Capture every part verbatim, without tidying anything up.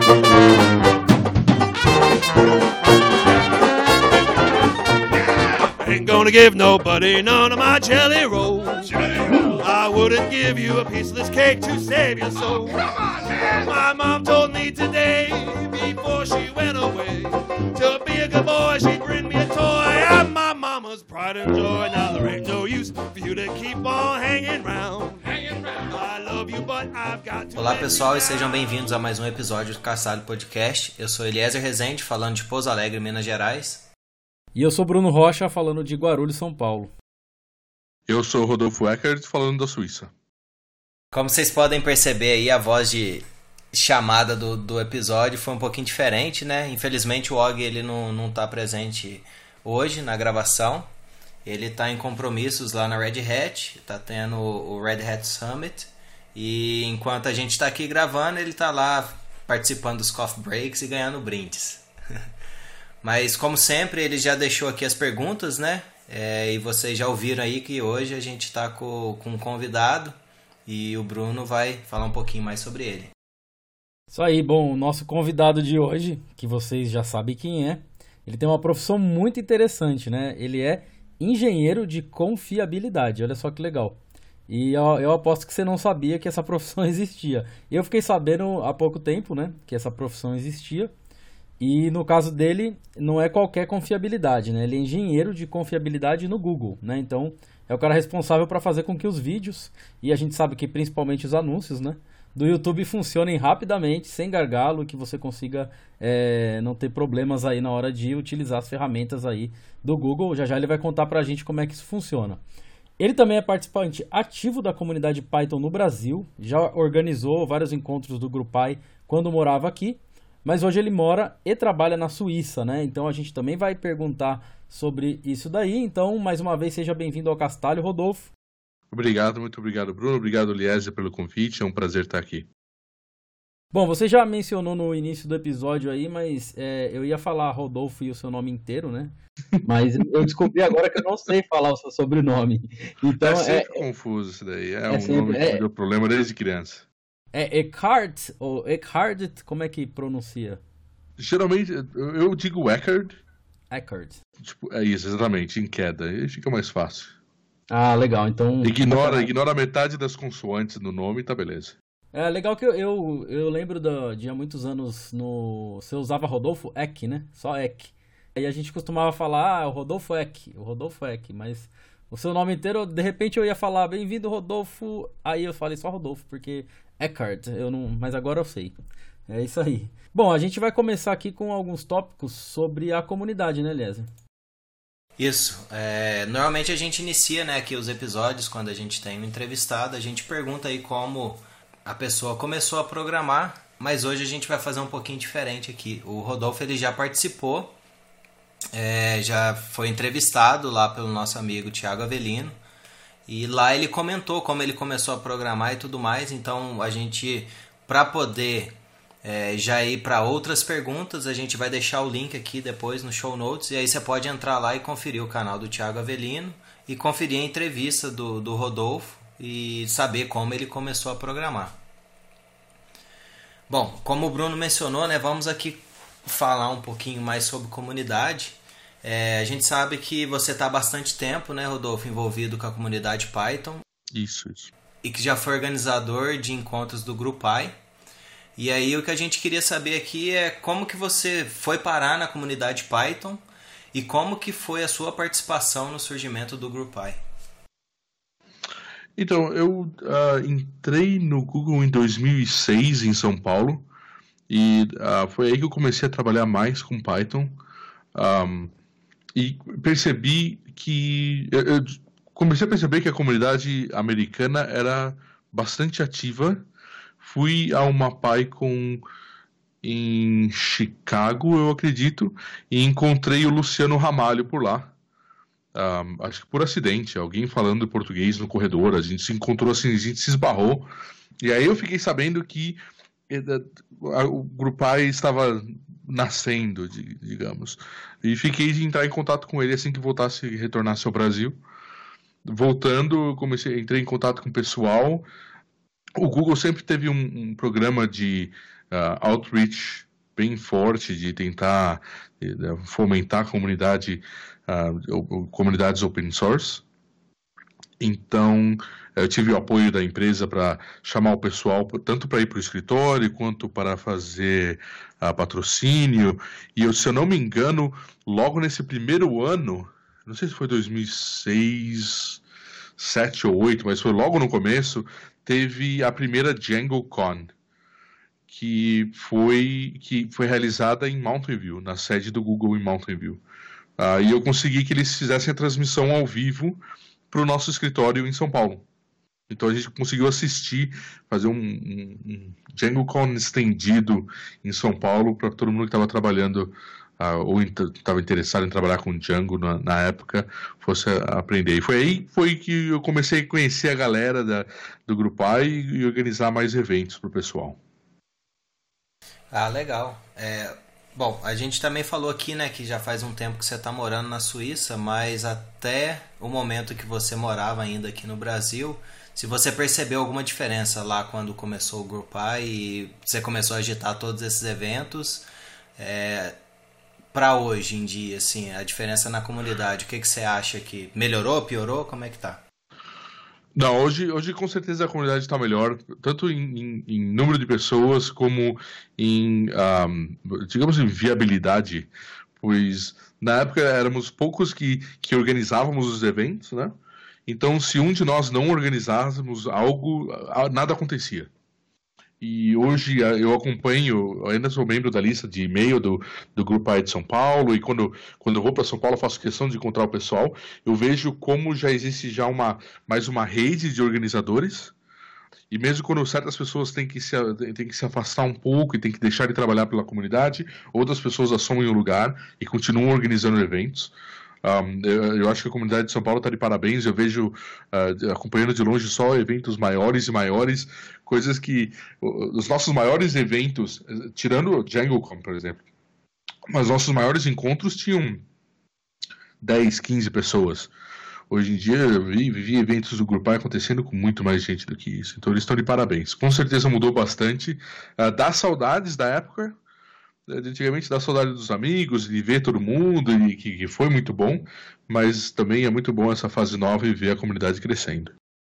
Ain't gonna give nobody none of my jelly rolls. I wouldn't give you a piece of this cake to save your soul. My mom told me today, before she went away, to be a good boy, she'd bring me a toy. I'm my mama's pride and joy. Now there ain't no use for you to keep on hanging round. I love you, but I've got to. Olá pessoal e sejam bem-vindos a mais um episódio do Caçalho Podcast. Eu sou Eliezer Rezende, falando de Pouso Alegre, Minas Gerais. E eu sou Bruno Rocha, falando de Guarulhos, São Paulo. Eu sou Rodolfo Eckert, falando da Suíça. Como vocês podem perceber aí, a voz de chamada do, do episódio foi um pouquinho diferente, né? Infelizmente o Og ele não, não tá presente hoje na gravação. Ele tá em compromissos lá na Red Hat, tá tendo o Red Hat Summit. E enquanto a gente tá aqui gravando, ele tá lá participando dos coffee breaks e ganhando brindes. Mas como sempre, ele já deixou aqui as perguntas, né? É, e vocês já ouviram aí que hoje a gente tá com, com um convidado e o Bruno vai falar um pouquinho mais sobre ele. Isso aí, bom, o nosso convidado de hoje, que vocês já sabem quem é, ele tem uma profissão muito interessante, né? Ele é engenheiro de confiabilidade, olha só que legal. E eu, eu aposto que você não sabia que essa profissão existia. Eu fiquei sabendo há pouco tempo, né, que essa profissão existia. E no caso dele, não é qualquer confiabilidade, né? Ele é engenheiro de confiabilidade no Google, né? Então, é o cara responsável para fazer com que os vídeos, e a gente sabe que principalmente os anúncios, né, do YouTube funcionem rapidamente, sem gargalo, que você consiga é, não ter problemas aí na hora de utilizar as ferramentas aí do Google. Já já ele vai contar pra gente como é que isso funciona. Ele também é participante ativo da comunidade Python no Brasil, já organizou vários encontros do GruPy quando morava aqui, mas hoje ele mora e trabalha na Suíça, né? Então a gente também vai perguntar sobre isso daí. Então, mais uma vez, seja bem-vindo ao Castalho, Rodolfo. Obrigado, muito obrigado, Bruno. Obrigado, Eliezer, pelo convite. É um prazer estar aqui. Bom, você já mencionou no início do episódio aí, mas é, eu ia falar Rodolfo e o seu nome inteiro, né? Mas eu descobri agora que eu não sei falar o seu sobrenome. Então, é sempre é, confuso isso daí. É, é um sempre, nome que é, me deu problema desde criança. É Eckhart ou Eckhart, como é que pronuncia? Geralmente, eu digo Eckert. Eckert. Tipo, é isso, exatamente, em queda. Aí fica mais fácil. Ah, legal, então... Ignora, ignora metade das consoantes no nome e tá beleza. É legal que eu, eu, eu lembro da, de há muitos anos, no, você usava Rodolfo Eck, né? Só Eck. Aí a gente costumava falar, ah, o Rodolfo Eck, o Rodolfo Eck, mas o seu nome inteiro, de repente eu ia falar, bem-vindo Rodolfo, aí eu falei só Rodolfo, porque Eckart, eu não, mas agora eu sei. É isso aí. Bom, a gente vai começar aqui com alguns tópicos sobre a comunidade, né, Eliezer? Isso. É, normalmente a gente inicia, né, aqui os episódios quando a gente tem um entrevistado, a gente pergunta aí como a pessoa começou a programar, mas hoje a gente vai fazer um pouquinho diferente aqui. O Rodolfo ele já participou, é, já foi entrevistado lá pelo nosso amigo Thiago Avelino, e lá ele comentou como ele começou a programar e tudo mais. Então a gente, para poder é, já ir para outras perguntas, a gente vai deixar o link aqui depois no show notes, e aí você pode entrar lá e conferir o canal do Thiago Avelino e conferir a entrevista do, do Rodolfo e saber como ele começou a programar. Bom, como o Bruno mencionou, né, vamos aqui falar um pouquinho mais sobre comunidade. É, a gente sabe que você está há bastante tempo, né, Rodolfo, envolvido com a comunidade Python. Isso, isso. E que já foi organizador de encontros do GruPy. E aí o que a gente queria saber aqui é como que você foi parar na comunidade Python e como que foi a sua participação no surgimento do GruPy. Então, eu uh, entrei no Google em dois mil e seis em São Paulo e uh, foi aí que eu comecei a trabalhar mais com Python um, e percebi que eu, eu comecei a perceber que a comunidade americana era bastante ativa. Fui a uma PyCon em Chicago, eu acredito, e encontrei o Luciano Ramalho por lá. Um, acho que por acidente, alguém falando português no corredor, a gente se encontrou assim, a gente se esbarrou, e aí eu fiquei sabendo que o GruPy estava nascendo, digamos, e fiquei de entrar em contato com ele assim que voltasse e retornasse ao Brasil. Voltando, comecei, entrei em contato com o pessoal. O Google sempre teve um, um programa de uh, outreach bem forte de tentar uh, fomentar a comunidade, uh, comunidades open source. Então, eu tive o apoio da empresa para chamar o pessoal, tanto para ir para o escritório, quanto para fazer uh, patrocínio. E, eu, se eu não me engano, logo nesse primeiro ano, não sei se foi dois mil e seis, sete ou oito, mas foi logo no começo, teve a primeira DjangoCon, que foi, que foi realizada em Mountain View, na sede do Google em Mountain View. Uh, e eu consegui que eles fizessem a transmissão ao vivo para o nosso escritório em São Paulo. Então a gente conseguiu assistir, fazer um, um, um DjangoCon estendido em São Paulo para todo mundo que estava trabalhando uh, ou estava interessado em trabalhar com Django na, na época, fosse aprender. E foi aí foi que eu comecei a conhecer a galera da, do GruPy e, e organizar mais eventos para o pessoal. Ah, legal. É, bom, a gente também falou aqui, né, que já faz um tempo que você está morando na Suíça, mas até o momento que você morava ainda aqui no Brasil, se você percebeu alguma diferença lá quando começou o GruPy e você começou a agitar todos esses eventos, é, para hoje em dia, assim, a diferença na comunidade, o que, que você acha que melhorou, piorou, como é que tá? Não, hoje, hoje com certeza a comunidade está melhor, tanto em, em, em número de pessoas como em, um, digamos, em viabilidade, pois na época éramos poucos que, que organizávamos os eventos, né? Então, se um de nós não organizássemos algo, nada acontecia. E hoje eu acompanho, eu ainda sou membro da lista de e-mail do, do GruPy de São Paulo, e quando, quando eu vou para São Paulo eu faço questão de encontrar o pessoal. Eu vejo como já existe já uma, mais uma rede de organizadores, e mesmo quando certas pessoas têm que, se, têm que se afastar um pouco e têm que deixar de trabalhar pela comunidade, outras pessoas assumem o lugar e continuam organizando eventos. Um, eu, eu acho que a comunidade de São Paulo está de parabéns. Eu vejo, uh, acompanhando de longe só eventos maiores e maiores, coisas que os nossos maiores eventos, tirando o DjangoCon, por exemplo, mas nossos maiores encontros tinham dez, quinze pessoas. Hoje em dia eu vi, vi eventos do GruPy acontecendo com muito mais gente do que isso. Então eles estão de parabéns. Com certeza mudou bastante. Uh, dá saudades da época. Antigamente dá saudade dos amigos, de ver todo mundo, e que, que foi muito bom, mas também é muito bom essa fase nova e ver a comunidade crescendo.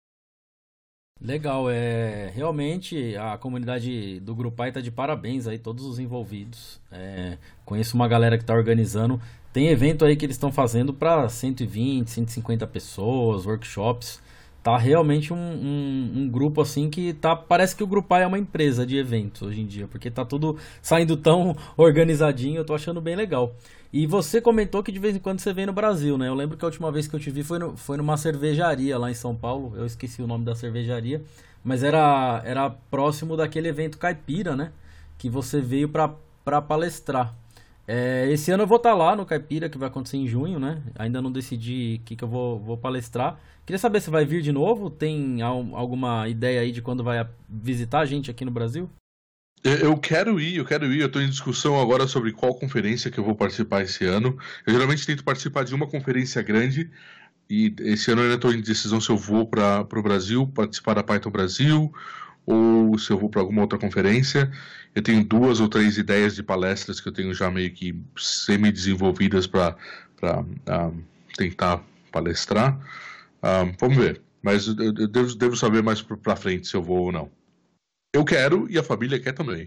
Legal, é realmente a comunidade do GruPy está de parabéns aí, todos os envolvidos. É, conheço uma galera que está organizando, tem evento aí que eles estão fazendo para cento e vinte, cento e cinquenta pessoas, workshops. Tá realmente um, um, um grupo assim que tá, parece que o GruPy é uma empresa de eventos hoje em dia, porque tá tudo saindo tão organizadinho, eu tô achando bem legal. E você comentou que de vez em quando você vem no Brasil, né? Eu lembro que a última vez que eu te vi foi, no, foi numa cervejaria lá em São Paulo, eu esqueci o nome da cervejaria, mas era, era próximo daquele evento Caipira, né? Que você veio pra, pra palestrar. É, esse ano eu vou estar lá no Caipira, que vai acontecer em junho, né? Ainda não decidi o que, que eu vou, vou palestrar. Queria saber se vai vir de novo. Tem alguma ideia aí de quando vai visitar a gente aqui no Brasil? Eu quero ir, eu quero ir. Eu estou em discussão agora sobre qual conferência que eu vou participar esse ano. Eu geralmente tento participar de uma conferência grande, e esse ano eu ainda estou em decisão se eu vou para o Brasil, participar da Python Brasil, ou se eu vou para alguma outra conferência. Eu tenho duas ou três ideias de palestras que eu tenho já meio que semi-desenvolvidas para uh, tentar palestrar. Um, vamos ver, mas eu, eu devo, devo saber mais para frente se eu vou ou não. Eu quero e a família quer também.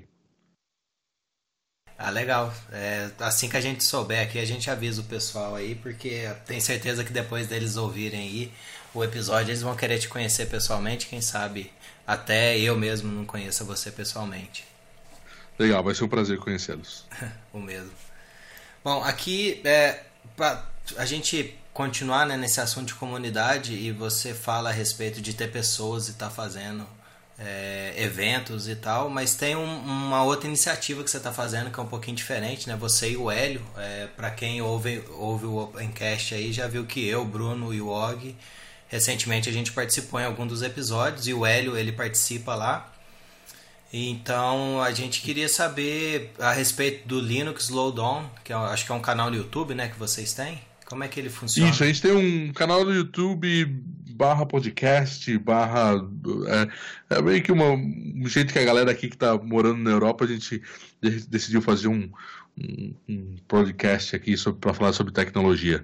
Ah, legal. É, assim que a gente souber aqui, a gente avisa o pessoal aí, porque tenho certeza que depois deles ouvirem aí o episódio, eles vão querer te conhecer pessoalmente. Quem sabe até eu mesmo não conheça você pessoalmente. Legal, vai ser um prazer conhecê-los. O mesmo. Bom, aqui é, pra a gente continuar, né, nesse assunto de comunidade, e você fala a respeito de ter pessoas e estar tá fazendo é, eventos e tal, mas tem um, uma outra iniciativa que você está fazendo que é um pouquinho diferente, né? Você e o Hélio, é, para quem ouve, ouve o Opencast aí, já viu que eu, Bruno e o Og, recentemente a gente participou em algum dos episódios, e o Hélio, ele participa lá. Então a gente queria saber a respeito do Linux Slowdown, que eu acho que é um canal no YouTube, né, que vocês têm. Como é que ele funciona? Isso, a gente tem um canal no YouTube barra podcast, barra... É, é meio que uma, um jeito que a galera aqui que está morando na Europa, a gente decidiu fazer um, um, um podcast aqui para falar sobre tecnologia.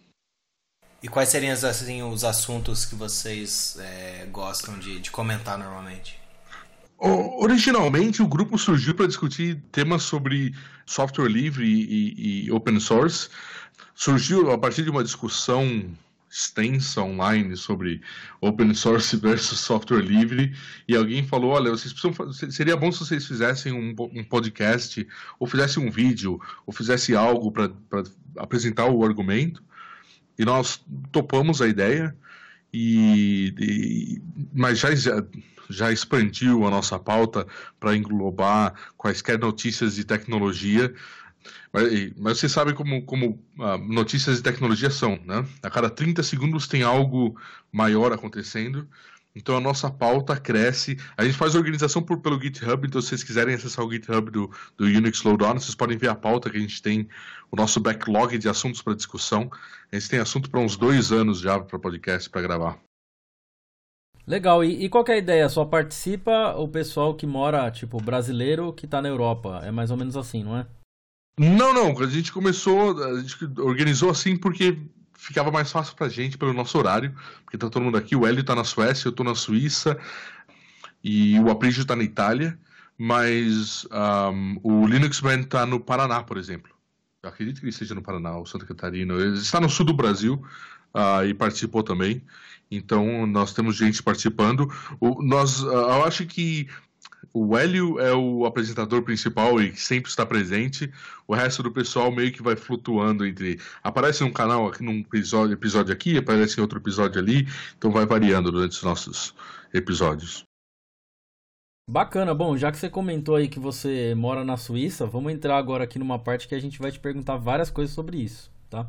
E quais seriam assim, os assuntos que vocês é, gostam de, de comentar normalmente? Originalmente o grupo surgiu para discutir temas sobre software livre e, e open source. Surgiu a partir de uma discussão extensa online sobre open source versus software livre, e alguém falou, olha, vocês precisam, seria bom se vocês fizessem um, um podcast, ou fizessem um vídeo, ou fizessem algo para apresentar o argumento. E nós topamos a ideia, e, e, mas já, já expandiu a nossa pauta para englobar quaisquer notícias de tecnologia. Mas, mas você sabe como, como ah, notícias de tecnologia são, né? A cada trinta segundos tem algo maior acontecendo. Então a nossa pauta cresce. A gente faz a organização por, pelo GitHub, então se vocês quiserem acessar o GitHub do, do Unix Slowdown, vocês podem ver a pauta que a gente tem, o nosso backlog de assuntos para discussão. A gente tem assunto para uns dois anos já para podcast, para gravar. Legal, e, e qual que é a ideia? Só participa o pessoal que mora, tipo, brasileiro que está na Europa. É mais ou menos assim, não é? Não, não. A gente começou, a gente organizou assim porque ficava mais fácil pra gente, pelo nosso horário, porque tá todo mundo aqui, o Hélio tá na Suécia, eu tô na Suíça, e o Aprígio tá na Itália, mas um, o Linux Man tá no Paraná, por exemplo. Eu acredito que ele esteja no Paraná, ou Santa Catarina. Ele está no sul do Brasil, uh, e participou também. Então, nós temos gente participando. O, nós, uh, eu acho que o Hélio é o apresentador principal e sempre está presente. O resto do pessoal meio que vai flutuando entre... Aparece num canal, aqui num episódio, episódio aqui, aparece em outro episódio ali. Então vai variando durante os nossos episódios. Bacana. Bom, já que você comentou aí que você mora na Suíça, vamos entrar agora aqui numa parte que a gente vai te perguntar várias coisas sobre isso, tá?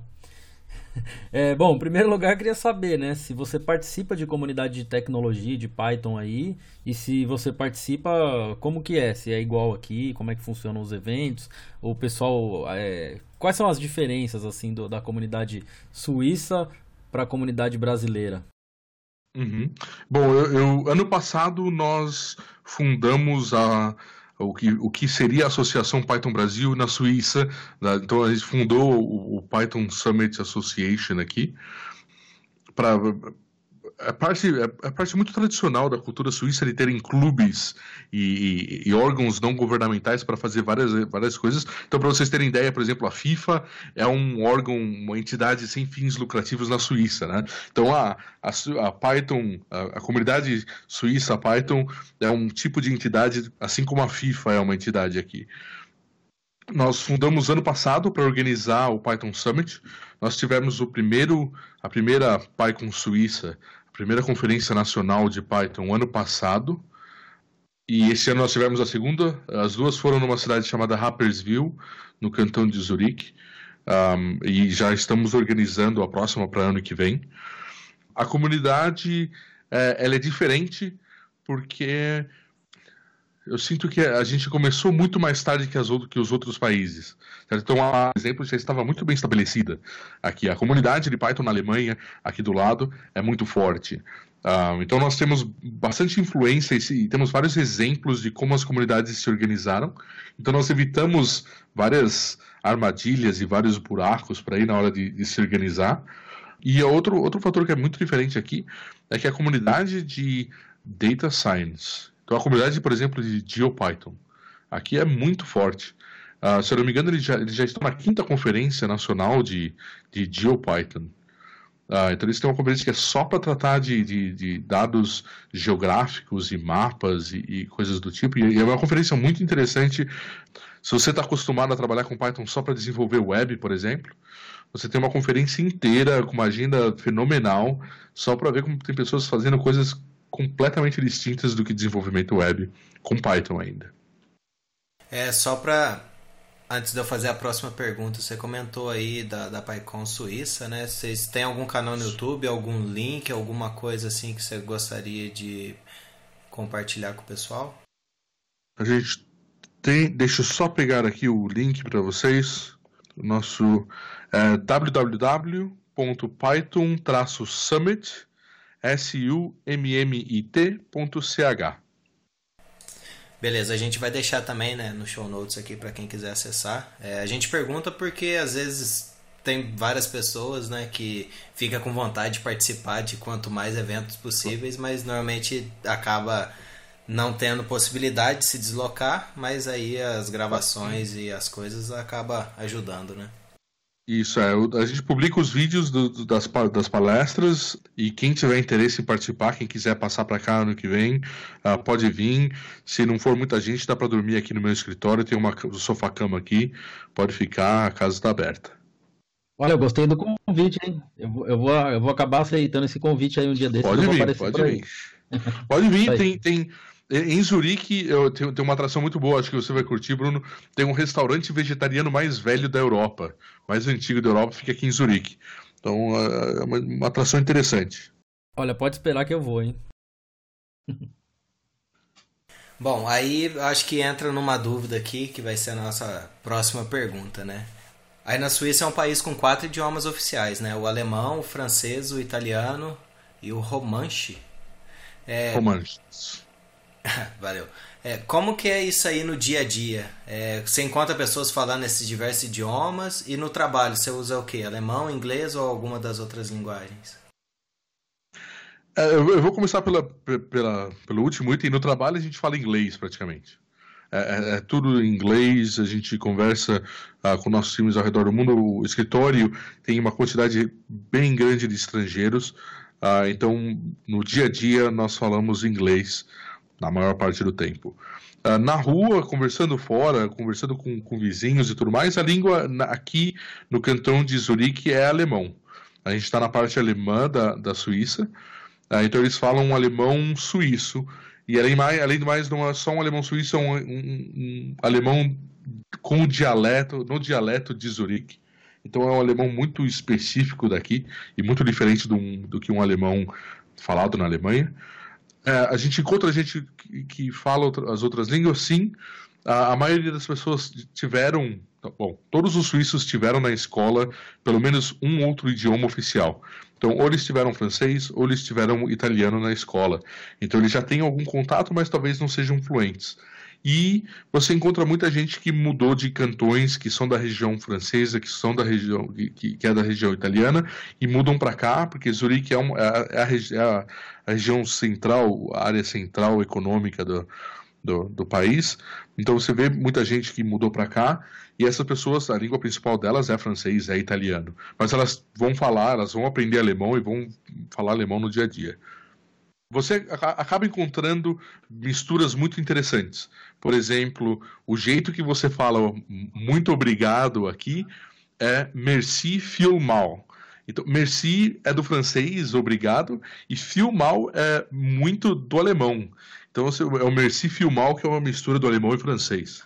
É, bom, em primeiro lugar eu queria saber, né, se você participa de comunidade de tecnologia, de Python aí, e se você participa, como que é? Se é igual aqui, como é que funcionam os eventos, o pessoal, é, quais são as diferenças, assim, do, da comunidade suíça para a comunidade brasileira? Uhum. Bom, eu, eu, ano passado nós fundamos a... O que, o que seria a Associação Python Brasil na Suíça, né? Então a gente fundou o, o Python Summit Association aqui, para a parte, a parte muito tradicional da cultura suíça de terem clubes e, e, e órgãos não governamentais para fazer várias, várias coisas. Então, para vocês terem ideia, por exemplo, a FIFA é um órgão, uma entidade sem fins lucrativos na Suíça, né? Então, a, a, a Python, a, a comunidade suíça Python é um tipo de entidade, assim como a FIFA é uma entidade aqui. Nós fundamos ano passado para organizar o Python Summit. Nós tivemos o primeiro, a primeira PyCon Suíça, a primeira conferência nacional de Python ano passado. E esse ano nós tivemos a segunda. As duas foram numa cidade chamada Rapperswil, no cantão de Zurique. Um, e já estamos organizando a próxima para ano que vem. A comunidade é, ela é diferente porque... Eu sinto que a gente começou muito mais tarde que, as outro, que os outros países. Certo? Então, por exemplo, já estava muito bem estabelecida aqui. A comunidade de Python na Alemanha, aqui do lado, é muito forte. Uh, então, nós temos bastante influência e temos vários exemplos de como as comunidades se organizaram. Então, nós evitamos várias armadilhas e vários buracos para ir na hora de, de se organizar. E outro, outro fator que é muito diferente aqui é que a comunidade de Data Science... Então, a comunidade, por exemplo, de GeoPython, aqui é muito forte. Uh, se eu não me engano, eles já, eles já estão na quinta conferência nacional de, de GeoPython. Uh, então, eles têm uma conferência que é só para tratar de, de, de dados geográficos e mapas e, e coisas do tipo. E é uma conferência muito interessante. Se você está acostumado a trabalhar com Python só para desenvolver web, por exemplo, você tem uma conferência inteira com uma agenda fenomenal só para ver como tem pessoas fazendo coisas completamente distintas do que desenvolvimento web, com Python ainda. É, só para... Antes de eu fazer a próxima pergunta, você comentou aí da, da PyCon Suíça, né? Vocês têm algum canal no YouTube, algum link, alguma coisa assim que você gostaria de compartilhar com o pessoal? A gente tem... Deixa eu só pegar aqui o link para vocês. O nosso é, w w w ponto python dash summit S U M M I T ponto C H. Beleza, a gente vai deixar também, né, no show notes aqui para quem quiser acessar. É, a gente pergunta porque às vezes tem várias pessoas, né, que fica com vontade de participar de quanto mais eventos possíveis, mas normalmente acaba não tendo possibilidade de se deslocar, mas aí as gravações e as coisas acaba ajudando, né? Isso, é. A gente publica os vídeos do, do, das, das palestras e quem tiver interesse em participar, quem quiser passar para cá ano que vem, uh, pode vir. Se não for muita gente, dá para dormir aqui no meu escritório, tem uma sofá-cama aqui, pode ficar, a casa está aberta. Olha, eu gostei do convite, hein? Eu vou, eu vou, eu vou acabar aceitando esse convite aí um dia desses. Pode vir, pode vir. Pode vir, tem... tem... Em Zurique, eu tenho, tem uma atração muito boa, acho que você vai curtir, Bruno. Tem um restaurante vegetariano mais velho da Europa, mais antigo da Europa, fica aqui em Zurique. Então, é uma, uma atração interessante. Olha, pode esperar que eu vou, hein? Bom, aí acho que entra numa dúvida aqui, que vai ser a nossa próxima pergunta, né? Aí na Suíça é um país com quatro idiomas oficiais, né? O alemão, o francês, o italiano e o romanche. É... Romanche. Valeu. É, como que é isso aí no dia a dia? É, você encontra pessoas falando esses diversos idiomas e no trabalho você usa o quê? Alemão, inglês ou alguma das outras linguagens? É, eu vou começar pela, pela, pelo último item. No trabalho a gente fala inglês praticamente. É, é, é tudo em inglês, a gente conversa uh, com nossos times ao redor do mundo. O escritório tem uma quantidade bem grande de estrangeiros, uh, então no dia a dia nós falamos inglês na maior parte do tempo. Uh, na rua, conversando fora, conversando com, com vizinhos e tudo mais, a língua na, aqui no cantão de Zurique é alemão. A gente está na parte alemã da, da Suíça, uh, então eles falam um alemão suíço, e além, mais, além do mais, não é só um alemão suíço, é um, um, um alemão com dialeto, no dialeto de Zurique. Então é um alemão muito específico daqui, e muito diferente do, do que um alemão falado na Alemanha. É, a gente encontra gente que, que fala outra, as outras línguas, sim. A, a maioria das pessoas tiveram... Bom, todos os suíços tiveram na escola pelo menos um outro idioma oficial. Então, ou eles tiveram francês, ou eles tiveram italiano na escola. Então, eles já têm algum contato, mas talvez não sejam fluentes. E você encontra muita gente que mudou de cantões, que são da região francesa, que são da região que, que é da região italiana, e mudam para cá, porque Zurique é, um, é, a, é, a, é a, a região central, a área central econômica do, do, do país. Então você vê muita gente que mudou para cá, e essas pessoas, a língua principal delas é francês, é italiano. Mas elas vão falar, elas vão aprender alemão e vão falar alemão no dia a dia. Você acaba encontrando misturas muito interessantes. Por exemplo, o jeito que você fala muito obrigado aqui é merci viel mal. Então, merci é do francês, obrigado, e viel mal é muito do alemão. Então, é o merci viel mal, que é uma mistura do alemão e francês.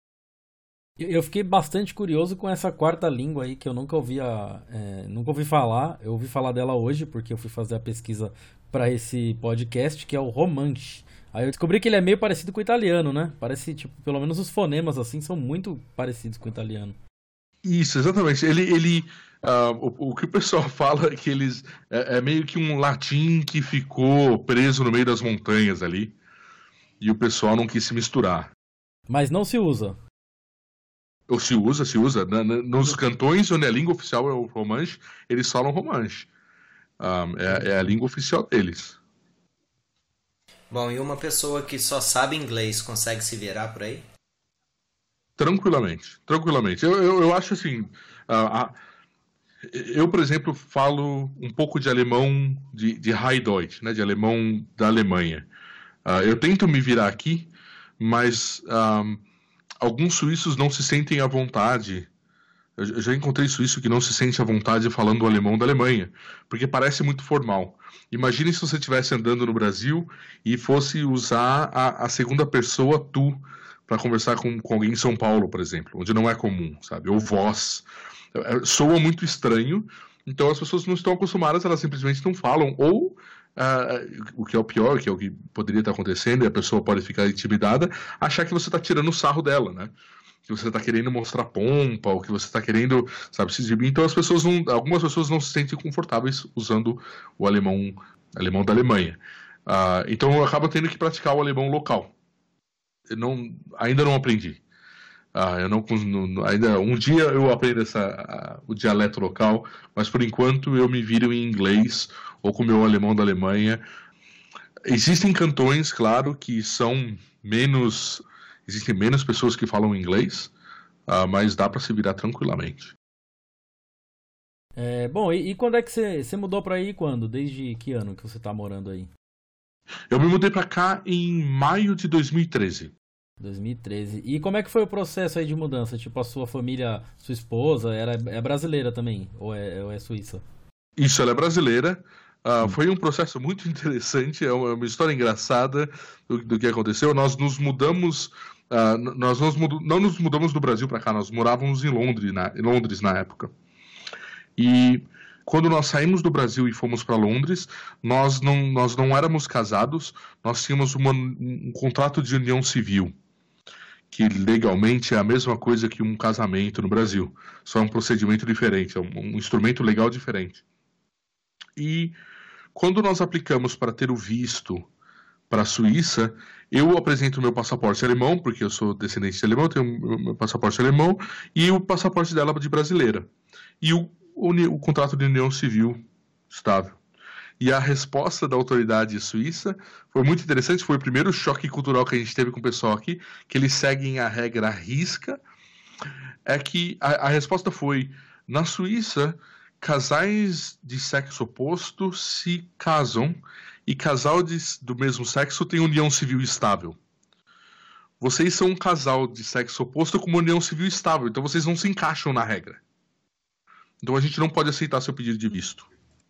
Eu fiquei bastante curioso com essa quarta língua aí, que eu nunca ouvia, é, nunca ouvi falar. Eu ouvi falar dela hoje, porque eu fui fazer a pesquisa para esse podcast, que é o romanche. Aí eu descobri que ele é meio parecido com o italiano, né? Parece, tipo, pelo menos os fonemas, assim, são muito parecidos com o italiano. Isso, exatamente. Ele, ele, uh, o, o que o pessoal fala é que eles é, é meio que um latim que ficou preso no meio das montanhas ali, e o pessoal não quis se misturar. Mas não se usa. Ou se usa, se usa. Na, na, nos cantões onde a língua oficial é o romanche, eles falam romanche. Um, é, é a língua oficial deles. Bom, e uma pessoa que só sabe inglês consegue se virar por aí? Tranquilamente, tranquilamente. Eu, eu, eu acho assim, uh, uh, eu, por exemplo, falo um pouco de alemão de, de High Deutsch, né, de alemão da Alemanha. Uh, eu tento me virar aqui, mas um, alguns suíços não se sentem à vontade. Eu já encontrei suíço que não se sente à vontade falando o alemão da Alemanha, porque parece muito formal. Imagine se você estivesse andando no Brasil e fosse usar a, a segunda pessoa tu para conversar com, com alguém em São Paulo, por exemplo, onde não é comum, sabe? Ou vós. Soa muito estranho, então as pessoas não estão acostumadas, elas simplesmente não falam. Ou, uh, o que é o pior, que é o que poderia estar acontecendo, e a pessoa pode ficar intimidada, achar que você está tirando o sarro dela, né? Que você está querendo mostrar pompa, ou que você está querendo, sabe, se exibir. Então as pessoas não, algumas pessoas não se sentem confortáveis usando o alemão alemão da Alemanha. Uh, então eu acabo tendo que praticar o alemão local. Eu não, ainda não aprendi. Uh, eu não, não, ainda, um dia eu aprendo essa, uh, o dialeto local, mas por enquanto eu me viro em inglês ou com o meu alemão da Alemanha. Existem cantões, claro, que são menos... Existem menos pessoas que falam inglês, uh, mas dá para se virar tranquilamente. É, bom, e, e quando é que você, você mudou para aí? Quando? Desde que ano que você tá morando aí? Eu me mudei para cá em maio de dois mil e treze. dois mil e treze. E como é que foi o processo aí de mudança? Tipo, a sua família, sua esposa, era, é brasileira também? Ou é, ou é suíça? Isso, ela é brasileira. Uh, foi um processo muito interessante, é uma, uma história engraçada do, do que aconteceu. Nós nos mudamos... Uh, nós nos mudo, não nos mudamos do Brasil para cá, nós morávamos em Londres na, em Londres na época. E quando nós saímos do Brasil e fomos para Londres, nós não, nós não éramos casados, nós tínhamos uma, um contrato de união civil, que legalmente é a mesma coisa que um casamento no Brasil, só é um procedimento diferente, é um, um instrumento legal diferente. E quando nós aplicamos para ter o visto para a Suíça, eu apresento o meu passaporte alemão, porque eu sou descendente de alemão, eu tenho o meu passaporte alemão, e o passaporte dela de brasileira. E o, o, o contrato de união civil estável. E a resposta da autoridade suíça foi muito interessante, foi o primeiro choque cultural que a gente teve com o pessoal aqui, que eles seguem a regra à risca, é que a, a resposta foi, na Suíça, casais de sexo oposto se casam, e casal de, do mesmo sexo tem união civil estável. Vocês são um casal de sexo oposto com uma união civil estável, então vocês não se encaixam na regra. Então a gente não pode aceitar seu pedido de visto.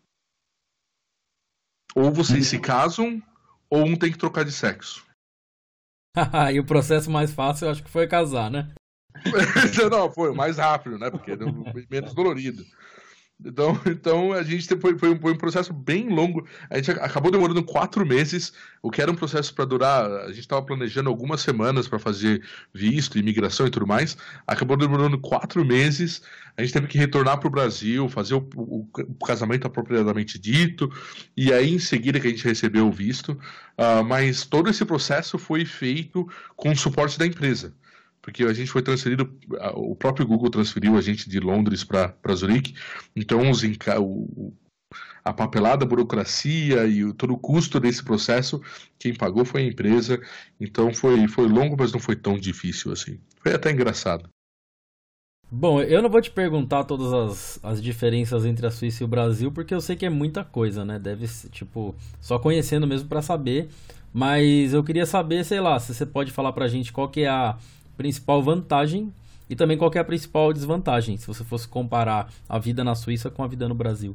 Ou vocês se casam, ou um tem que trocar de sexo. E o processo mais fácil eu acho que foi casar, né? Não, foi o mais rápido, né? Porque é menos dolorido. Então, então a gente foi, foi, um, foi um processo bem longo. A gente acabou demorando quatro meses, o que era um processo para durar. A gente estava planejando algumas semanas para fazer visto, imigração e tudo mais. Acabou demorando quatro meses. A gente teve que retornar para o Brasil, fazer o, o, o casamento apropriadamente dito, e aí em seguida que a gente recebeu o visto. Uh, mas todo esse processo foi feito com o suporte da empresa. Porque a gente foi transferido, o próprio Google transferiu a gente de Londres para Zurique, então os, o, a papelada, a burocracia e o, todo o custo desse processo, quem pagou foi a empresa, então foi, foi longo, mas não foi tão difícil assim. Foi até engraçado. Bom, eu não vou te perguntar todas as, as diferenças entre a Suíça e o Brasil, porque eu sei que é muita coisa, né? Deve ser, tipo, só conhecendo mesmo para saber, mas eu queria saber, sei lá, se você pode falar pra gente qual que é a principal vantagem e também qual que é a principal desvantagem, se você fosse comparar a vida na Suíça com a vida no Brasil.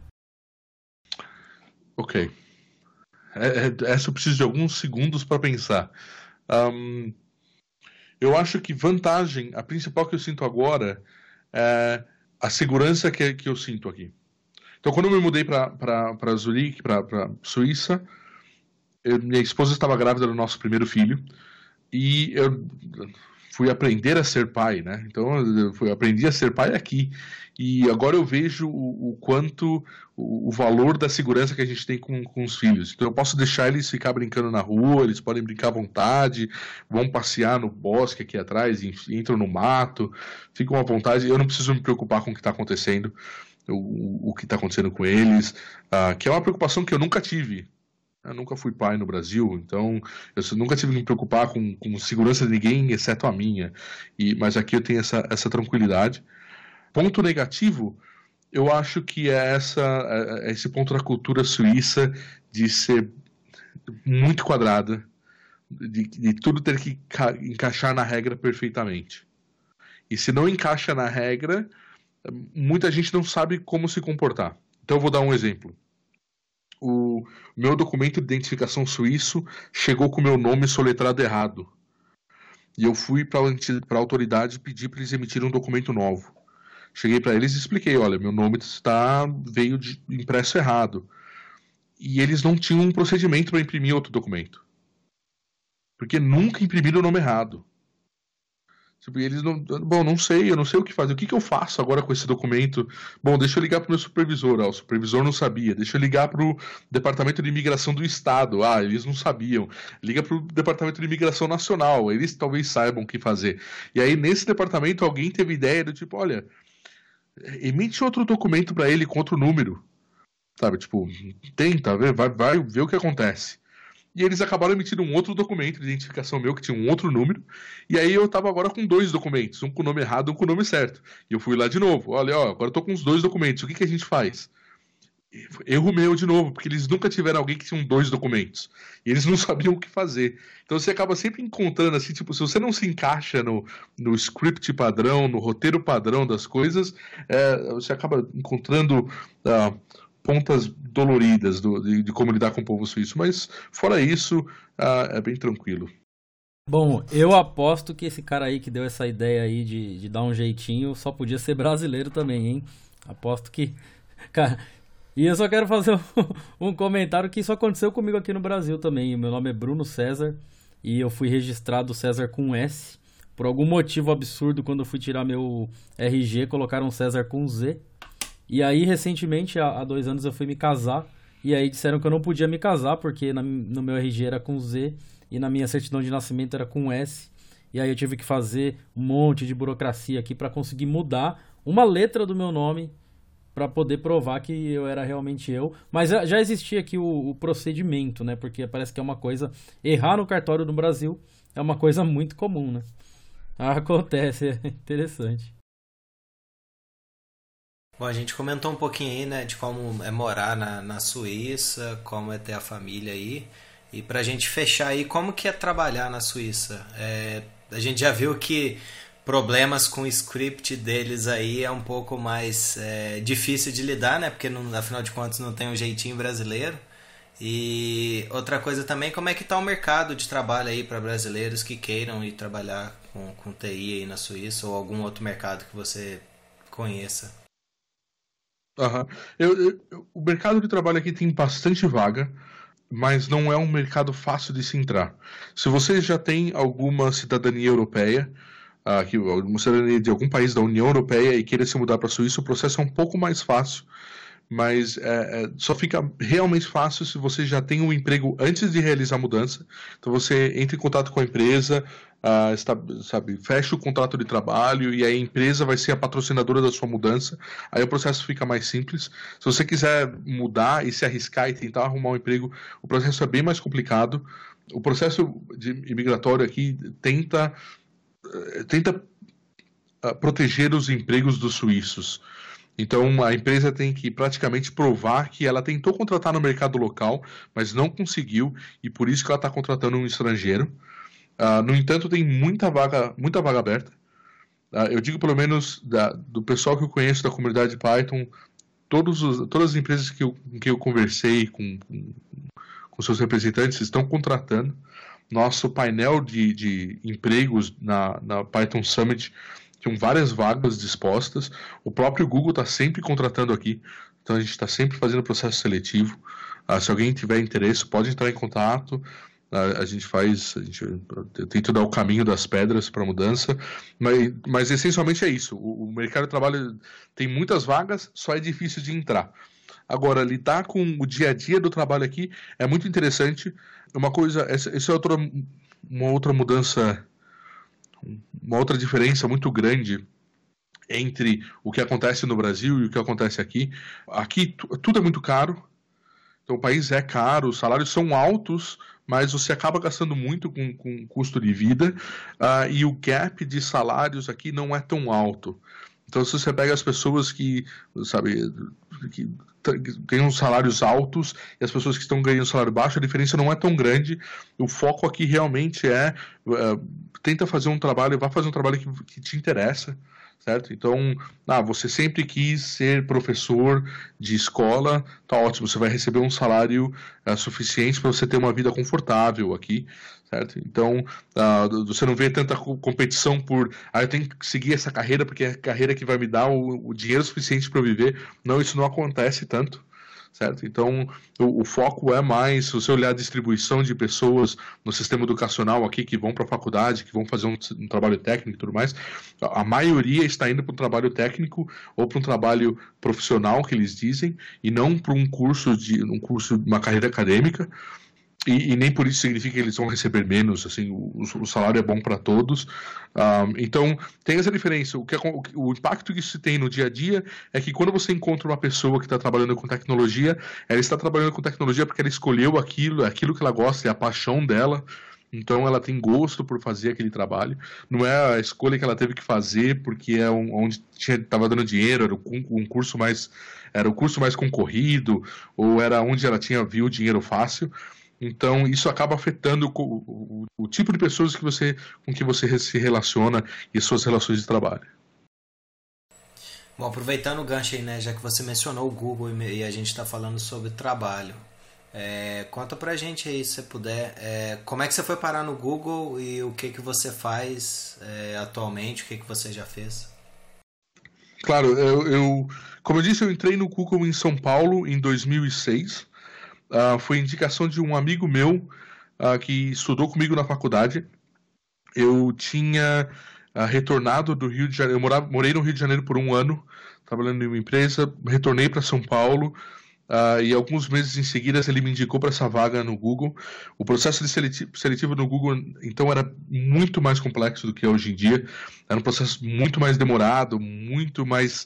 Ok. É, é, essa eu preciso de alguns segundos para pensar. Um, eu acho que vantagem, a principal que eu sinto agora é a segurança que, que eu sinto aqui. Então, quando eu me mudei para Zurique, para Suíça, eu, minha esposa estava grávida do nosso primeiro filho e eu fui aprender a ser pai, né? Então eu fui, aprendi a ser pai aqui. E agora eu vejo o, o quanto, o, o valor da segurança que a gente tem com, com os filhos. Então eu posso deixar eles ficar brincando na rua, eles podem brincar à vontade, vão passear no bosque aqui atrás, entram no mato, ficam à vontade. Eu não preciso me preocupar com o que está acontecendo, o, o que está acontecendo com eles, uh, que é uma preocupação que eu nunca tive. Eu nunca fui pai no Brasil, então eu nunca tive que me preocupar com, com segurança de ninguém, exceto a minha. E, mas aqui eu tenho essa, essa tranquilidade. Ponto negativo, eu acho que é, essa, é esse ponto da cultura suíça de ser muito quadrada, de, de tudo ter que ca- encaixar na regra perfeitamente. E se não encaixa na regra, muita gente não sabe como se comportar. Então eu vou dar um exemplo. O meu documento de identificação suíço chegou com o meu nome soletrado errado. E eu fui para a autoridade pedir para eles emitirem um documento novo. Cheguei para eles e expliquei, olha, meu nome está, veio de, impresso errado. E eles não tinham um procedimento para imprimir outro documento. Porque nunca imprimiram o nome errado. Tipo, e eles não... Bom, não sei, eu não sei o que fazer. O que, que eu faço agora com esse documento? Bom, deixa eu ligar pro meu supervisor. Ah, o supervisor não sabia. Deixa eu ligar pro Departamento de Imigração do Estado. Ah, eles não sabiam. Liga pro Departamento de Imigração Nacional. Eles talvez saibam o que fazer. E aí, nesse departamento, alguém teve ideia do tipo, olha, emite outro documento para ele com outro número. Sabe, tipo, tenta, vai, vai, vai ver o que acontece. E eles acabaram emitindo um outro documento de identificação meu, que tinha um outro número, e aí eu tava agora com dois documentos, um com o nome errado e um com o nome certo. E eu fui lá de novo, olha, ó, agora eu tô com os dois documentos, o que que a gente faz? Erro meu de novo, porque eles nunca tiveram alguém que tinha dois documentos, e eles não sabiam o que fazer. Então você acaba sempre encontrando, assim, tipo, se você não se encaixa no, no script padrão, no roteiro padrão das coisas, é, você acaba encontrando... Uh, pontas doloridas do, de, de como lidar com o povo suíço, mas fora isso, uh, é bem tranquilo. Bom, eu aposto que esse cara aí que deu essa ideia aí de, de dar um jeitinho só podia ser brasileiro também, hein? Aposto que... Cara, e eu só quero fazer um, um comentário que isso aconteceu comigo aqui no Brasil também. O meu nome é Bruno César e eu fui registrado César com S. Por algum motivo absurdo, quando eu fui tirar meu R G, colocaram César com Z. E aí, recentemente, há, há dois anos, eu fui me casar. E aí disseram que eu não podia me casar, porque na, no meu R G era com Z e na minha certidão de nascimento era com S. E aí eu tive que fazer um monte de burocracia aqui para conseguir mudar uma letra do meu nome para poder provar que eu era realmente eu. Mas já existia aqui o, o procedimento, né? Porque parece que é uma coisa... Errar no cartório no Brasil é uma coisa muito comum, né? Acontece, é interessante. Bom, a gente comentou um pouquinho aí, né, de como é morar na, na Suíça, como é ter a família aí. E pra gente fechar aí, como que é trabalhar na Suíça? É, a gente já viu que problemas com o script deles aí é um pouco mais é, difícil de lidar, né? Porque não, afinal de contas não tem um jeitinho brasileiro. E outra coisa também, como é que tá o mercado de trabalho aí para brasileiros que queiram ir trabalhar com, com T I aí na Suíça ou algum outro mercado que você conheça? Uhum. Eu, eu, o mercado de trabalho aqui tem bastante vaga, mas não é um mercado fácil de se entrar. Se você já tem alguma cidadania europeia, uh, que, alguma cidadania de algum país da União Europeia e queira se mudar para a Suíça, o processo é um pouco mais fácil, mas é, é, só fica realmente fácil se você já tem um emprego antes de realizar a mudança. Então você entra em contato com a empresa, uh, está, sabe, fecha o contrato de trabalho e aí a empresa vai ser a patrocinadora da sua mudança. Aí o processo fica mais simples. Se você quiser mudar e se arriscar e tentar arrumar um emprego, o processo é bem mais complicado. O processo de imigratório aqui tenta, tenta uh, proteger os empregos dos suíços. Então, a empresa tem que praticamente provar que ela tentou contratar no mercado local, mas não conseguiu, e por isso que ela está contratando um estrangeiro. Uh, no entanto, tem muita vaga, muita vaga aberta. Uh, eu digo, pelo menos, da, do pessoal que eu conheço da comunidade Python, todos os, todas as empresas que eu, com que eu conversei com, com, com seus representantes estão contratando. Nosso painel de, de empregos na, na Python Summit tinham várias vagas dispostas. O próprio Google está sempre contratando aqui. Então a gente está sempre fazendo processo seletivo. Uh, se alguém tiver interesse, pode entrar em contato. Uh, a gente faz, a gente tenta dar o caminho das pedras para a mudança. Mas, mas essencialmente é isso. O, o mercado de trabalho tem muitas vagas, só é difícil de entrar. Agora, lidar com o dia a dia do trabalho aqui é muito interessante. Uma coisa, essa, essa é outra, uma outra mudança, uma outra diferença muito grande entre o que acontece no Brasil e o que acontece aqui. Aqui tudo é muito caro, então o país é caro, os salários são altos, mas você acaba gastando muito com, com custo de vida, uh, e o gap de salários aqui não é tão alto. Então, se você pega as pessoas que, sabe, que ganham salários altos e as pessoas que estão ganhando salário baixo, a diferença não é tão grande. O foco aqui realmente é, uh, tenta fazer um trabalho, vá fazer um trabalho que, que te interessa, certo? Então, ah, você sempre quis ser professor de escola, tá ótimo, você vai receber um salário uh, suficiente para você ter uma vida confortável aqui, certo? Então, uh, você não vê tanta competição por, ah, eu tenho que seguir essa carreira porque é a carreira que vai me dar o, o dinheiro suficiente para eu viver. Não, isso não acontece tanto, certo? Então, o, o foco é mais, se você olhar a distribuição de pessoas no sistema educacional aqui, que vão para a faculdade, que vão fazer um, um trabalho técnico e tudo mais, a maioria está indo para um trabalho técnico ou para um trabalho profissional, que eles dizem, e não para um curso de um curso, uma carreira acadêmica. E, e nem por isso significa que eles vão receber menos, assim, o, o salário é bom para todos. Um, então, tem essa diferença. O, que é, o, o impacto que isso tem no dia a dia é que quando você encontra uma pessoa que está trabalhando com tecnologia, ela está trabalhando com tecnologia porque ela escolheu aquilo, aquilo que ela gosta, é a paixão dela. Então, ela tem gosto por fazer aquele trabalho. Não é a escolha que ela teve que fazer porque é um, onde estava dando dinheiro, era um, um curso mais, era o curso mais concorrido, ou era onde ela tinha viu o dinheiro fácil. Então, isso acaba afetando o, o, o tipo de pessoas que você, com que você se relaciona e suas relações de trabalho. Bom, aproveitando o gancho aí, né, já que você mencionou o Google e a gente está falando sobre trabalho, é, conta pra gente aí, se você puder, é, como é que você foi parar no Google e o que, que você faz é, atualmente, o que, que você já fez? Claro, eu, eu, como eu disse, eu entrei no Google em São Paulo em dois mil e seis. Uh, foi indicação de um amigo meu uh, que estudou comigo na faculdade. Eu tinha uh, retornado do Rio de Janeiro, eu morava, morei no Rio de Janeiro por um ano, trabalhando em uma empresa, retornei para São Paulo uh, e alguns meses em seguida ele me indicou para essa vaga no Google. O processo de seletivo, seletivo no Google, então, era muito mais complexo do que é hoje em dia. Era um processo muito mais demorado, muito mais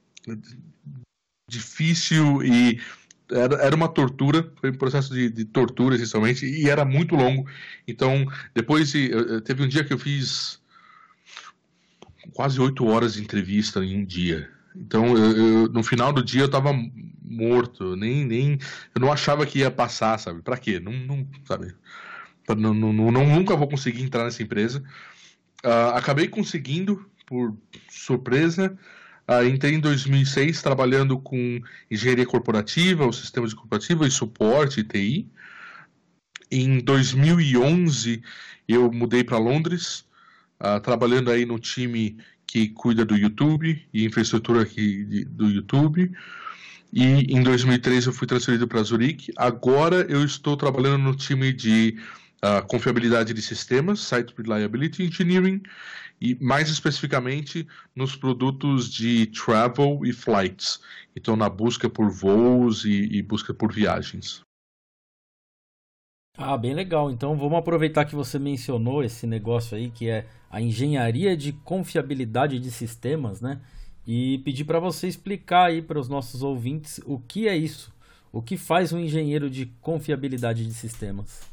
difícil e Era, era uma tortura, foi um processo de, de tortura, essencialmente, e era muito longo. Então, depois, de, teve um dia que eu fiz quase oito horas de entrevista em um dia. Então, eu, eu, no final do dia, eu estava morto, nem, nem, eu não achava que ia passar, sabe? Pra quê? Não, não sabe? Não, não, não, nunca vou conseguir entrar nessa empresa. Uh, acabei conseguindo, por surpresa. Uh, entrei em dois mil e seis trabalhando com engenharia corporativa, o sistemas corporativos e suporte, T I. Em dois mil e onze eu mudei para Londres, uh, trabalhando aí no time que cuida do YouTube e infraestrutura aqui de, do YouTube. E em dois mil e treze eu fui transferido para Zurique. Agora eu estou trabalhando no time de uh, confiabilidade de sistemas, Site Reliability Engineering, e mais especificamente nos produtos de travel e flights. Então, na busca por voos e, e busca por viagens. Ah, bem legal. Então, vamos aproveitar que você mencionou esse negócio aí, que é a engenharia de confiabilidade de sistemas, né? E pedir para você explicar aí para os nossos ouvintes o que é isso. O que faz um engenheiro de confiabilidade de sistemas?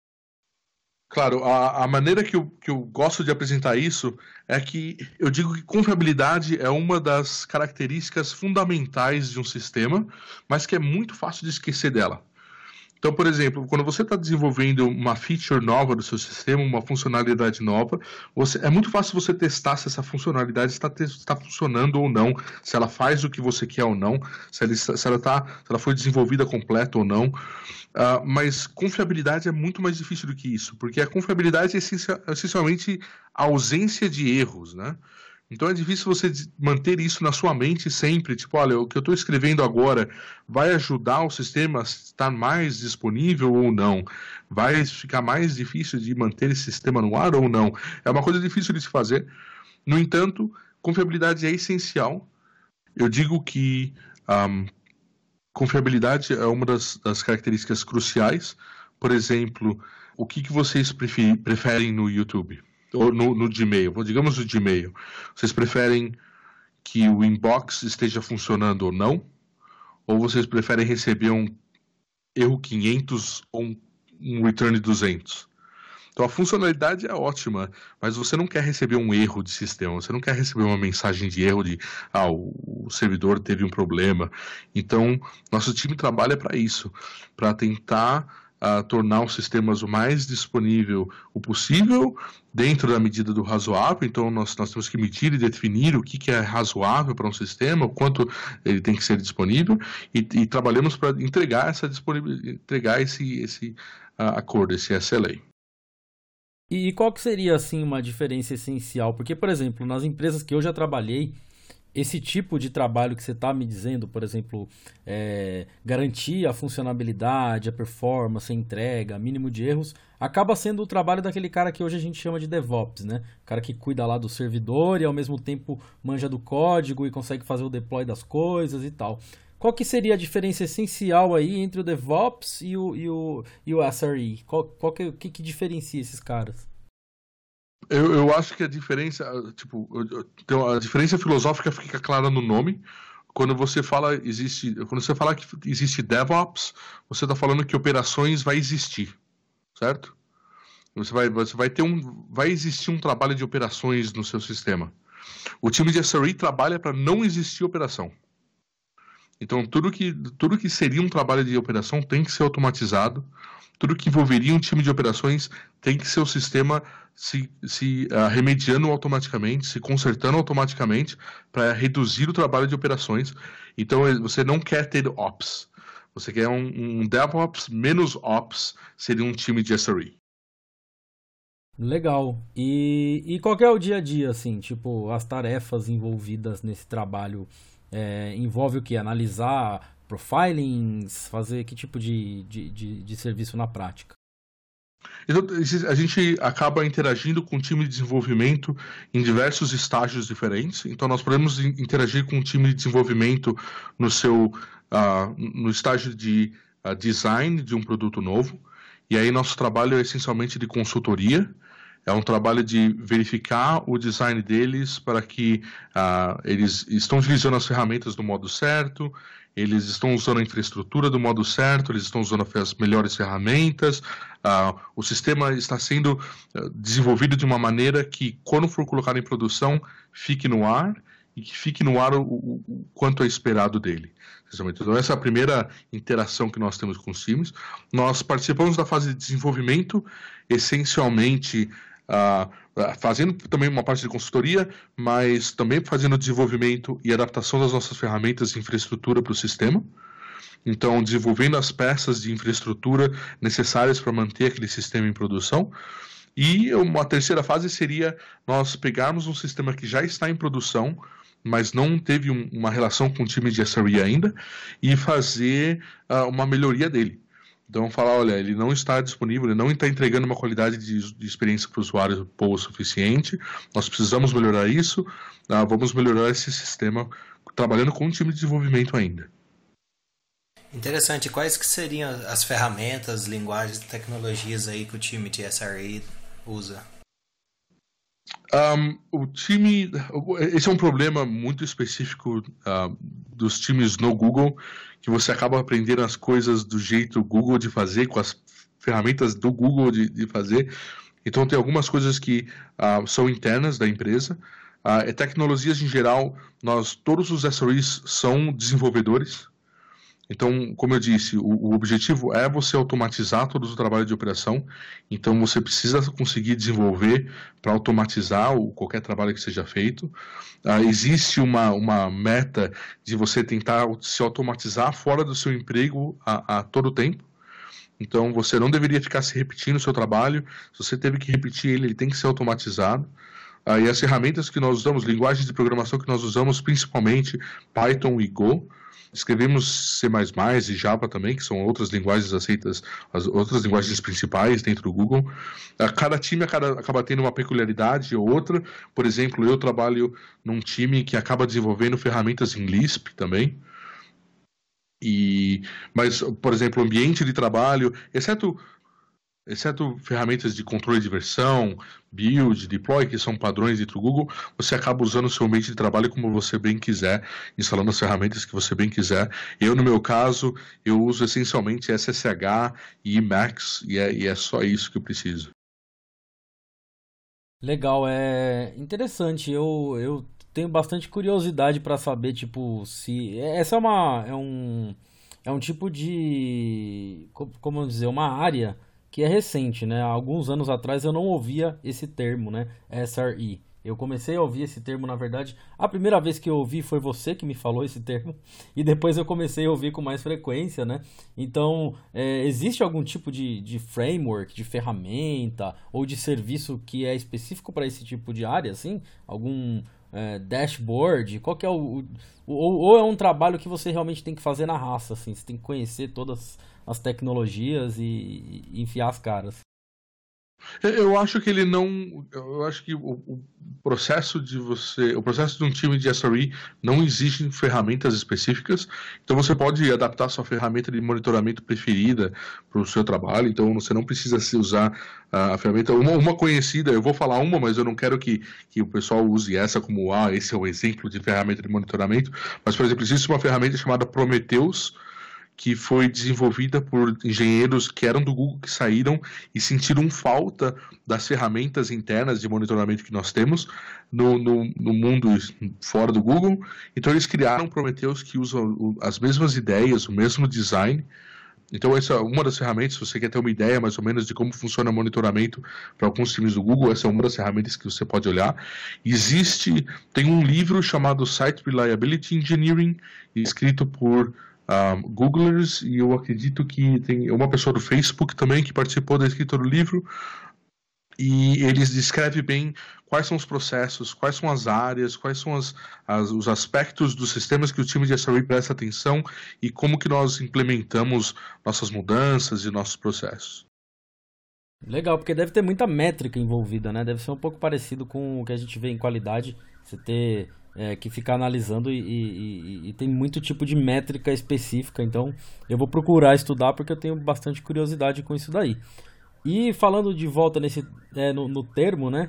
Claro, a, a maneira que eu, que eu gosto de apresentar isso é que eu digo que confiabilidade é uma das características fundamentais de um sistema, mas que é muito fácil de esquecer dela. Então, por exemplo, quando você está desenvolvendo uma feature nova do seu sistema, uma funcionalidade nova, você, é muito fácil você testar se essa funcionalidade está, está funcionando ou não, se ela faz o que você quer ou não, se ela, se ela, tá, se ela foi desenvolvida completa ou não. Uh, mas confiabilidade é muito mais difícil do que isso, porque a confiabilidade é essencialmente a ausência de erros, né? Então é difícil você manter isso na sua mente sempre, tipo, olha, o que eu estou escrevendo agora vai ajudar o sistema a estar mais disponível ou não? Vai ficar mais difícil de manter esse sistema no ar ou não? É uma coisa difícil de se fazer. No entanto, confiabilidade é essencial. Eu digo que um, confiabilidade é uma das, das características cruciais. Por exemplo, o que, que vocês preferem, preferem no YouTube? Ou no, no Gmail, digamos no Gmail. Vocês preferem que o inbox esteja funcionando ou não? Ou vocês preferem receber um erro quinhentos ou um, um return duzentos? Então a funcionalidade é ótima, mas você não quer receber um erro de sistema, você não quer receber uma mensagem de erro de ah, o, o servidor teve um problema. Então nosso time trabalha para isso, para tentar a tornar os sistemas o mais disponível o possível, dentro da medida do razoável. Então nós, nós temos que medir e definir o que, que é razoável para um sistema, o quanto ele tem que ser disponível, e, e trabalhamos para entregar essa disponibilidade, entregar esse, esse uh, acordo, esse S L A. E qual que seria, assim, uma diferença essencial? Porque, por exemplo, nas empresas que eu já trabalhei, esse tipo de trabalho que você está me dizendo, por exemplo, é, garantir a funcionalidade, a performance, a entrega, mínimo de erros, acaba sendo o trabalho daquele cara que hoje a gente chama de DevOps, né? O cara que cuida lá do servidor e ao mesmo tempo manja do código e consegue fazer o deploy das coisas e tal. Qual que seria a diferença essencial aí entre o DevOps e o, e o, e o S R E? Qual, qual que, que, que diferencia esses caras? Eu, eu acho que a diferença, tipo, então a diferença filosófica fica clara no nome. Quando você fala existe, quando você fala que existe DevOps, você está falando que operações vai existir, certo? Você vai, você vai ter um, vai existir um trabalho de operações no seu sistema. O time de S R E trabalha para não existir operação. Então tudo que, tudo que seria um trabalho de operação tem que ser automatizado. Tudo que envolveria um time de operações tem que ser o sistema se, se uh, remediando automaticamente, se consertando automaticamente para reduzir o trabalho de operações. Então você não quer ter Ops. Você quer um, um DevOps menos Ops, seria um time de S R E. Legal. E, e qual que é o dia a dia, assim? Tipo, as tarefas envolvidas nesse trabalho é, envolve o quê? Analisar profilings, fazer que tipo de, de, de, de serviço na prática? Então, a gente acaba interagindo com o time de desenvolvimento em diversos estágios diferentes. Então, nós podemos interagir com o time de desenvolvimento no seu uh, no estágio de uh, design de um produto novo. E aí, nosso trabalho é essencialmente de consultoria. É um trabalho de verificar o design deles para que uh, eles estão utilizando as ferramentas do modo certo, eles estão usando a infraestrutura do modo certo, eles estão usando as melhores ferramentas, uh, o sistema está sendo desenvolvido de uma maneira que, quando for colocado em produção, fique no ar e que fique no ar o, o, o quanto é esperado dele. Então, essa é a primeira interação que nós temos com os times. Nós participamos da fase de desenvolvimento, essencialmente Uh, fazendo também uma parte de consultoria, mas também fazendo desenvolvimento e adaptação das nossas ferramentas de infraestrutura para o sistema. Então, desenvolvendo as peças de infraestrutura necessárias para manter aquele sistema em produção. E uma terceira fase seria nós pegarmos um sistema que já está em produção, mas não teve um, uma relação com o time de S R E ainda, e fazer uh, uma melhoria dele. Então, falar, olha, ele não está disponível, ele não está entregando uma qualidade de, de experiência para o usuário boa o suficiente, nós precisamos melhorar isso, uh, vamos melhorar esse sistema trabalhando com o time de desenvolvimento ainda. Interessante. Quais que seriam as ferramentas, linguagens e tecnologias aí que o time de S R E usa? Um, o time, esse é um problema muito específico uh, dos times no Google, que você acaba aprendendo as coisas do jeito Google de fazer, com as ferramentas do Google de, de fazer. Então tem algumas coisas que uh, são internas da empresa. Uh, tecnologias em geral, nós, todos os S R Es são desenvolvedores. Então, como eu disse, o, o objetivo é você automatizar todo o trabalho de operação. Então, você precisa conseguir desenvolver para automatizar o, qualquer trabalho que seja feito. Uh, existe uma, uma meta de você tentar se automatizar fora do seu emprego a, a todo tempo. Então, você não deveria ficar se repetindo o seu trabalho. Se você teve que repetir ele, ele tem que ser automatizado. Uh, e as ferramentas que nós usamos, linguagens de programação que nós usamos, principalmente Python e Go. Escrevemos C mais mais e Java também, que são outras linguagens aceitas, as outras linguagens principais dentro do Google. Cada time acaba tendo uma peculiaridade ou outra. Por exemplo, eu trabalho num time que acaba desenvolvendo ferramentas em Lisp também. E, mas, por exemplo, o ambiente de trabalho, exceto... exceto ferramentas de controle de versão, build, deploy, que são padrões dentro do Google, você acaba usando o seu ambiente de trabalho como você bem quiser, instalando as ferramentas que você bem quiser. Eu, no meu caso, eu uso essencialmente S S H e Emacs, e é, e é só isso que eu preciso. Legal, é interessante. Eu, eu tenho bastante curiosidade para saber, tipo, se... Essa é uma... É um, é um tipo de... Como dizer? Uma área... que é recente, né? Há alguns anos atrás eu não ouvia esse termo, né? S R E. Eu comecei a ouvir esse termo, na verdade, a primeira vez que eu ouvi foi você que me falou esse termo, e depois eu comecei a ouvir com mais frequência, né? Então, é, existe algum tipo de, de framework, de ferramenta, ou de serviço que é específico para esse tipo de área, assim? Algum, é, dashboard? Qual que é o, o ou, ou é um trabalho que você realmente tem que fazer na raça, assim, você tem que conhecer todas as tecnologias e, e enfiar as caras? Eu acho que ele não. Eu acho que o, o processo de você. O processo de um time de S R E não exige ferramentas específicas. Então você pode adaptar a sua ferramenta de monitoramento preferida para o seu trabalho. Então você não precisa se usar uh, a ferramenta. Uma, uma conhecida, eu vou falar uma, mas eu não quero que, que o pessoal use essa como ah, esse é o exemplo de ferramenta de monitoramento. Mas, por exemplo, existe uma ferramenta chamada Prometheus, que foi desenvolvida por engenheiros que eram do Google, que saíram e sentiram falta das ferramentas internas de monitoramento que nós temos no, no, no mundo fora do Google. Então eles criaram Prometheus, que usa as mesmas ideias, o mesmo design. Então essa é uma das ferramentas, se você quer ter uma ideia mais ou menos de como funciona o monitoramento para alguns times do Google, essa é uma das ferramentas que você pode olhar. Existe, tem um livro chamado Site Reliability Engineering, escrito por Um, Googlers, e eu acredito que tem uma pessoa do Facebook também que participou da escrita do livro, e eles descrevem bem quais são os processos, quais são as áreas, quais são as, as, os aspectos dos sistemas que o time de S R E presta atenção e como que nós implementamos nossas mudanças e nossos processos. Legal, porque deve ter muita métrica envolvida, né? Deve ser um pouco parecido com o que a gente vê em qualidade, você ter É, que fica analisando e, e, e, e tem muito tipo de métrica específica, então eu vou procurar estudar porque eu tenho bastante curiosidade com isso daí. E falando de volta nesse, é, no, no termo, né,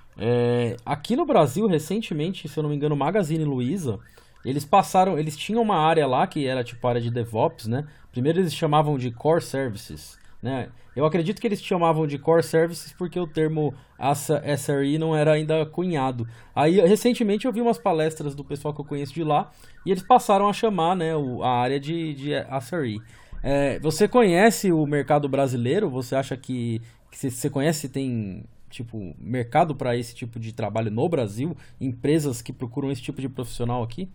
é, aqui no Brasil recentemente, se eu não me engano, o Magazine Luiza, eles passaram, eles tinham uma área lá que era tipo a área de DevOps, né, primeiro eles chamavam de Core Services, né? Eu acredito que eles chamavam de Core Services porque o termo S R E não era ainda cunhado. Aí, recentemente, eu vi umas palestras do pessoal que eu conheço de lá e eles passaram a chamar, né, a área de, de S R E. É, você conhece o mercado brasileiro? Você acha que, que você, você conhece, tem tipo mercado para esse tipo de trabalho no Brasil? Empresas que procuram esse tipo de profissional aqui?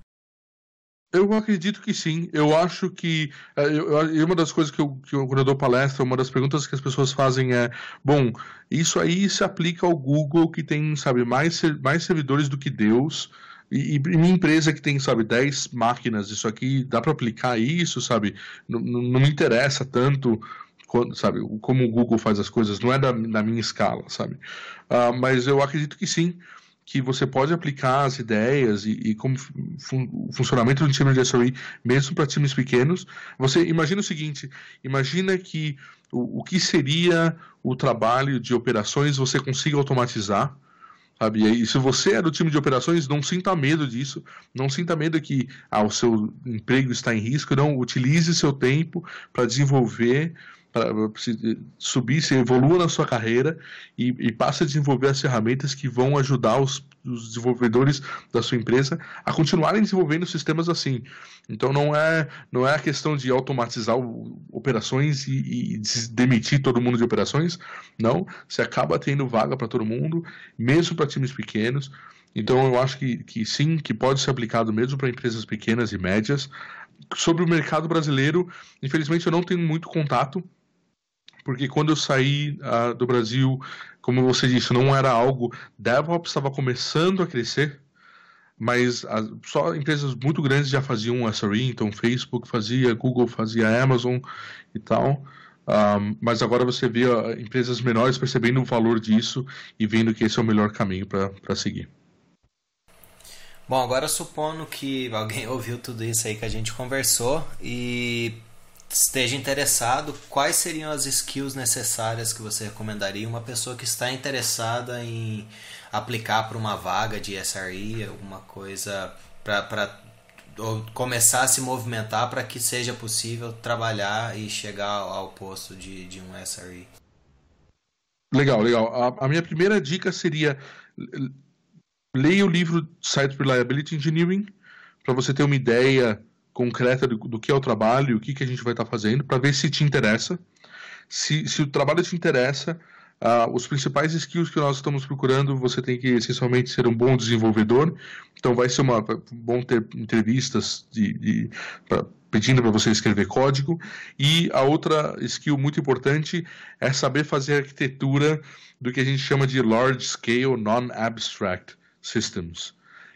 Eu acredito que sim. Eu acho que é, eu, eu, uma das coisas que eu, que eu, quando eu dou palestra, uma das perguntas que as pessoas fazem é: bom, isso aí se aplica ao Google, que tem, sabe, mais, mais servidores do que Deus, e, e minha empresa que tem, sabe, dez máquinas, isso aqui dá para aplicar isso, sabe? Não, não me interessa tanto, sabe, como o Google faz as coisas, não é da, da minha escala, sabe? Uh, mas eu acredito que sim, que você pode aplicar as ideias e, e como fun, o funcionamento do time de S R E, mesmo para times pequenos. Você imagina o seguinte, imagina que o, o que seria o trabalho de operações você consiga automatizar, sabe? E se você é do time de operações, não sinta medo disso, não sinta medo que ah, o seu emprego está em risco, não, utilize seu tempo para desenvolver, para subir, se evolua na sua carreira e, e passe a desenvolver as ferramentas que vão ajudar os, os desenvolvedores da sua empresa a continuarem desenvolvendo sistemas assim. Então não é, não é a questão de automatizar o, operações e, e demitir todo mundo de operações, não, você acaba tendo vaga para todo mundo, mesmo para times pequenos. Então eu acho que, que sim, que pode ser aplicado mesmo para empresas pequenas e médias. Sobre o mercado brasileiro, infelizmente eu não tenho muito contato, porque quando eu saí uh, do Brasil, como você disse, não era algo... DevOps estava começando a crescer, mas as, só empresas muito grandes já faziam S R E, então Facebook fazia, Google fazia, Amazon e tal. Um, mas agora você vê uh, empresas menores percebendo o valor disso e vendo que esse é o melhor caminho para seguir. Bom, agora supondo que alguém ouviu tudo isso aí que a gente conversou e esteja interessado, quais seriam as skills necessárias que você recomendaria uma pessoa que está interessada em aplicar para uma vaga de S R E, alguma coisa para começar a se movimentar para que seja possível trabalhar e chegar ao posto de, de um S R E? Legal, legal. A, a minha primeira dica seria: leia o livro Site Reliability Engineering para você ter uma ideia concreta do, do que é o trabalho, o que, que a gente vai estar fazendo, para ver se te interessa. Se, se o trabalho te interessa, uh, os principais skills que nós estamos procurando, você tem que essencialmente ser um bom desenvolvedor. Então vai ser uma, bom ter entrevistas de, de, pra, pedindo para você escrever código. E a outra skill muito importante é saber fazer arquitetura do que a gente chama de Large Scale Non-Abstract Systems,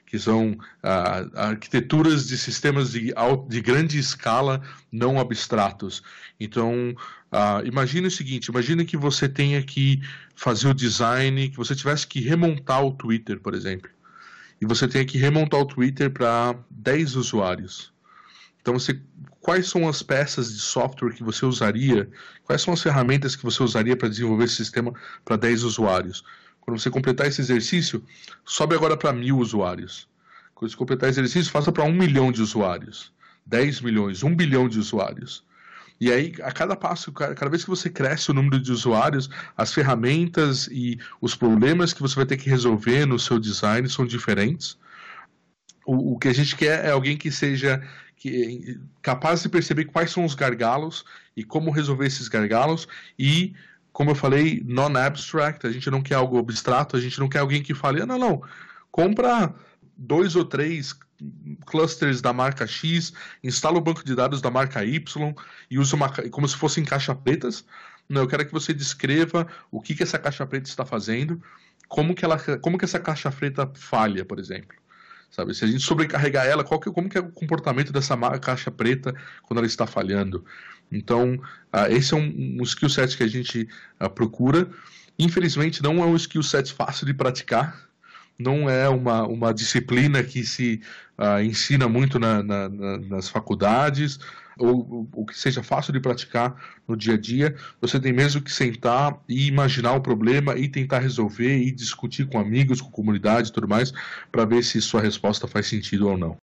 que são ah, arquiteturas de sistemas de, de grande escala não abstratos. Então, ah, imagine o seguinte, imagine que você tenha que fazer o design, que você tivesse que remontar o Twitter, por exemplo, e você tenha que remontar o Twitter para dez usuários. Então, você, quais são as peças de software que você usaria, quais são as ferramentas que você usaria para desenvolver esse sistema para dez usuários? Quando você completar esse exercício, sobe agora para mil usuários. Quando você completar esse exercício, faça para um milhão de usuários, dez milhões, um bilhão de usuários. E aí, a cada passo, cada vez que você cresce o número de usuários, as ferramentas e os problemas que você vai ter que resolver no seu design são diferentes. O, o que a gente quer é alguém que seja que, capaz de perceber quais são os gargalos e como resolver esses gargalos e, como eu falei, non-abstract. A gente não quer algo abstrato, a gente não quer alguém que fale, ah, não, não, compra dois ou três clusters da marca X, instala o banco de dados da marca Y e usa uma, como se fossem caixa pretas. Não, eu quero que você descreva o que, que essa caixa preta está fazendo, como que, ela, como que essa caixa preta falha, por exemplo. Sabe? Se a gente sobrecarregar ela, qual que, como que é o comportamento dessa caixa preta quando ela está falhando? Então, uh, esse é um, um skill set que a gente uh, procura. Infelizmente, não é um skill set fácil de praticar. Não é uma, uma disciplina que se uh, ensina muito na, na, na, nas faculdades, ou, ou que seja fácil de praticar no dia a dia. Você tem mesmo que sentar e imaginar o problema e tentar resolver e discutir com amigos, com comunidade e tudo mais, para ver se sua resposta faz sentido ou não.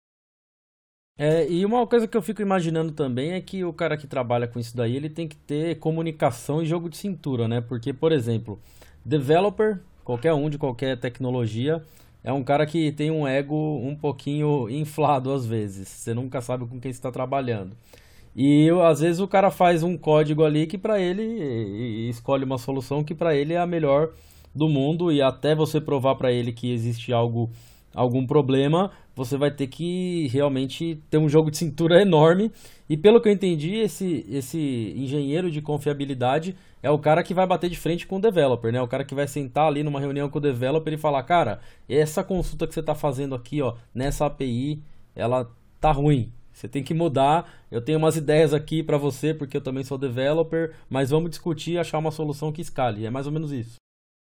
É, e uma coisa que eu fico imaginando também é que o cara que trabalha com isso daí, ele tem que ter comunicação e jogo de cintura, né? Porque, por exemplo, developer, qualquer um de qualquer tecnologia, é um cara que tem um ego um pouquinho inflado às vezes. Você nunca sabe com quem você está trabalhando. E às vezes o cara faz um código ali que para ele, e escolhe uma solução que para ele é a melhor do mundo, e até você provar para ele que existe algo, algum problema, você vai ter que realmente ter um jogo de cintura enorme. E pelo que eu entendi, esse, esse engenheiro de confiabilidade é o cara que vai bater de frente com o developer, né? O cara que vai sentar ali numa reunião com o developer e falar, cara, essa consulta que você está fazendo aqui, ó, nessa A P I, ela tá ruim. Você tem que mudar. Eu tenho umas ideias aqui para você, porque eu também sou developer, mas vamos discutir e achar uma solução que escale. É mais ou menos isso.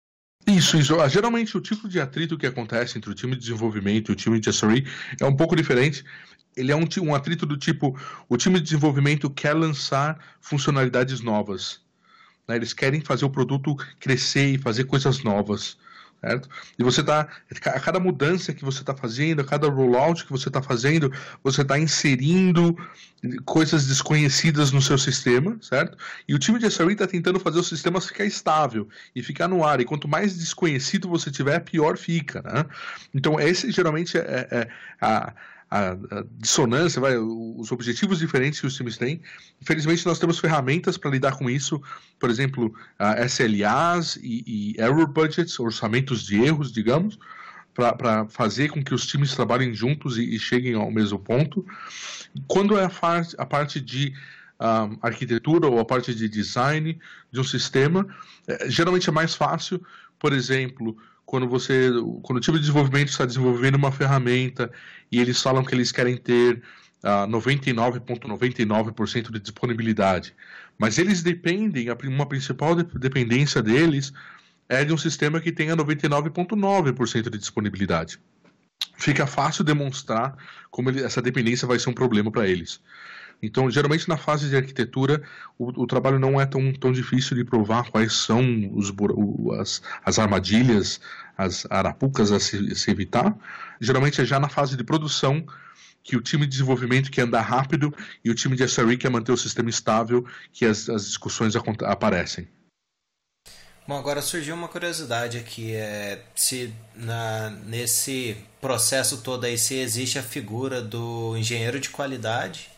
Isso, isso. Geralmente o tipo de atrito que acontece entre o time de desenvolvimento e o time de S R E é um pouco diferente. Ele é um, um atrito do tipo, o time de desenvolvimento quer lançar funcionalidades novas, né? Eles querem fazer o produto crescer e fazer coisas novas, certo? E você tá, a cada mudança que você está fazendo, a cada rollout que você está fazendo, você está inserindo coisas desconhecidas no seu sistema, certo? E o time de S R E está tentando fazer o sistema ficar estável e ficar no ar. E quanto mais desconhecido você tiver, pior fica, né? Então esse geralmente é, é a A, a dissonância, vai, os objetivos diferentes que os times têm. Infelizmente, nós temos ferramentas para lidar com isso, por exemplo, S L As e, e error budgets, orçamentos de erros, digamos, para fazer com que os times trabalhem juntos e, e cheguem ao mesmo ponto. Quando é a, far, a parte de um, arquitetura ou a parte de design de um sistema, é, geralmente é mais fácil, por exemplo, quando você, quando o time de desenvolvimento está desenvolvendo uma ferramenta e eles falam que eles querem ter uh, noventa e nove vírgula noventa e nove por cento de disponibilidade, mas eles dependem, uma principal dependência deles é de um sistema que tenha noventa e nove vírgula nove por cento de disponibilidade. Fica fácil demonstrar como ele, essa dependência vai ser um problema para eles. Então, geralmente na fase de arquitetura, o, o trabalho não é tão, tão difícil de provar quais são os, as, as armadilhas, as arapucas a se, se evitar. Geralmente é já na fase de produção que o time de desenvolvimento quer andar rápido e o time de S R E quer manter o sistema estável, que as, as discussões aparecem. Bom, agora surgiu uma curiosidade aqui, é, se na, nesse processo todo aí se existe a figura do engenheiro de qualidade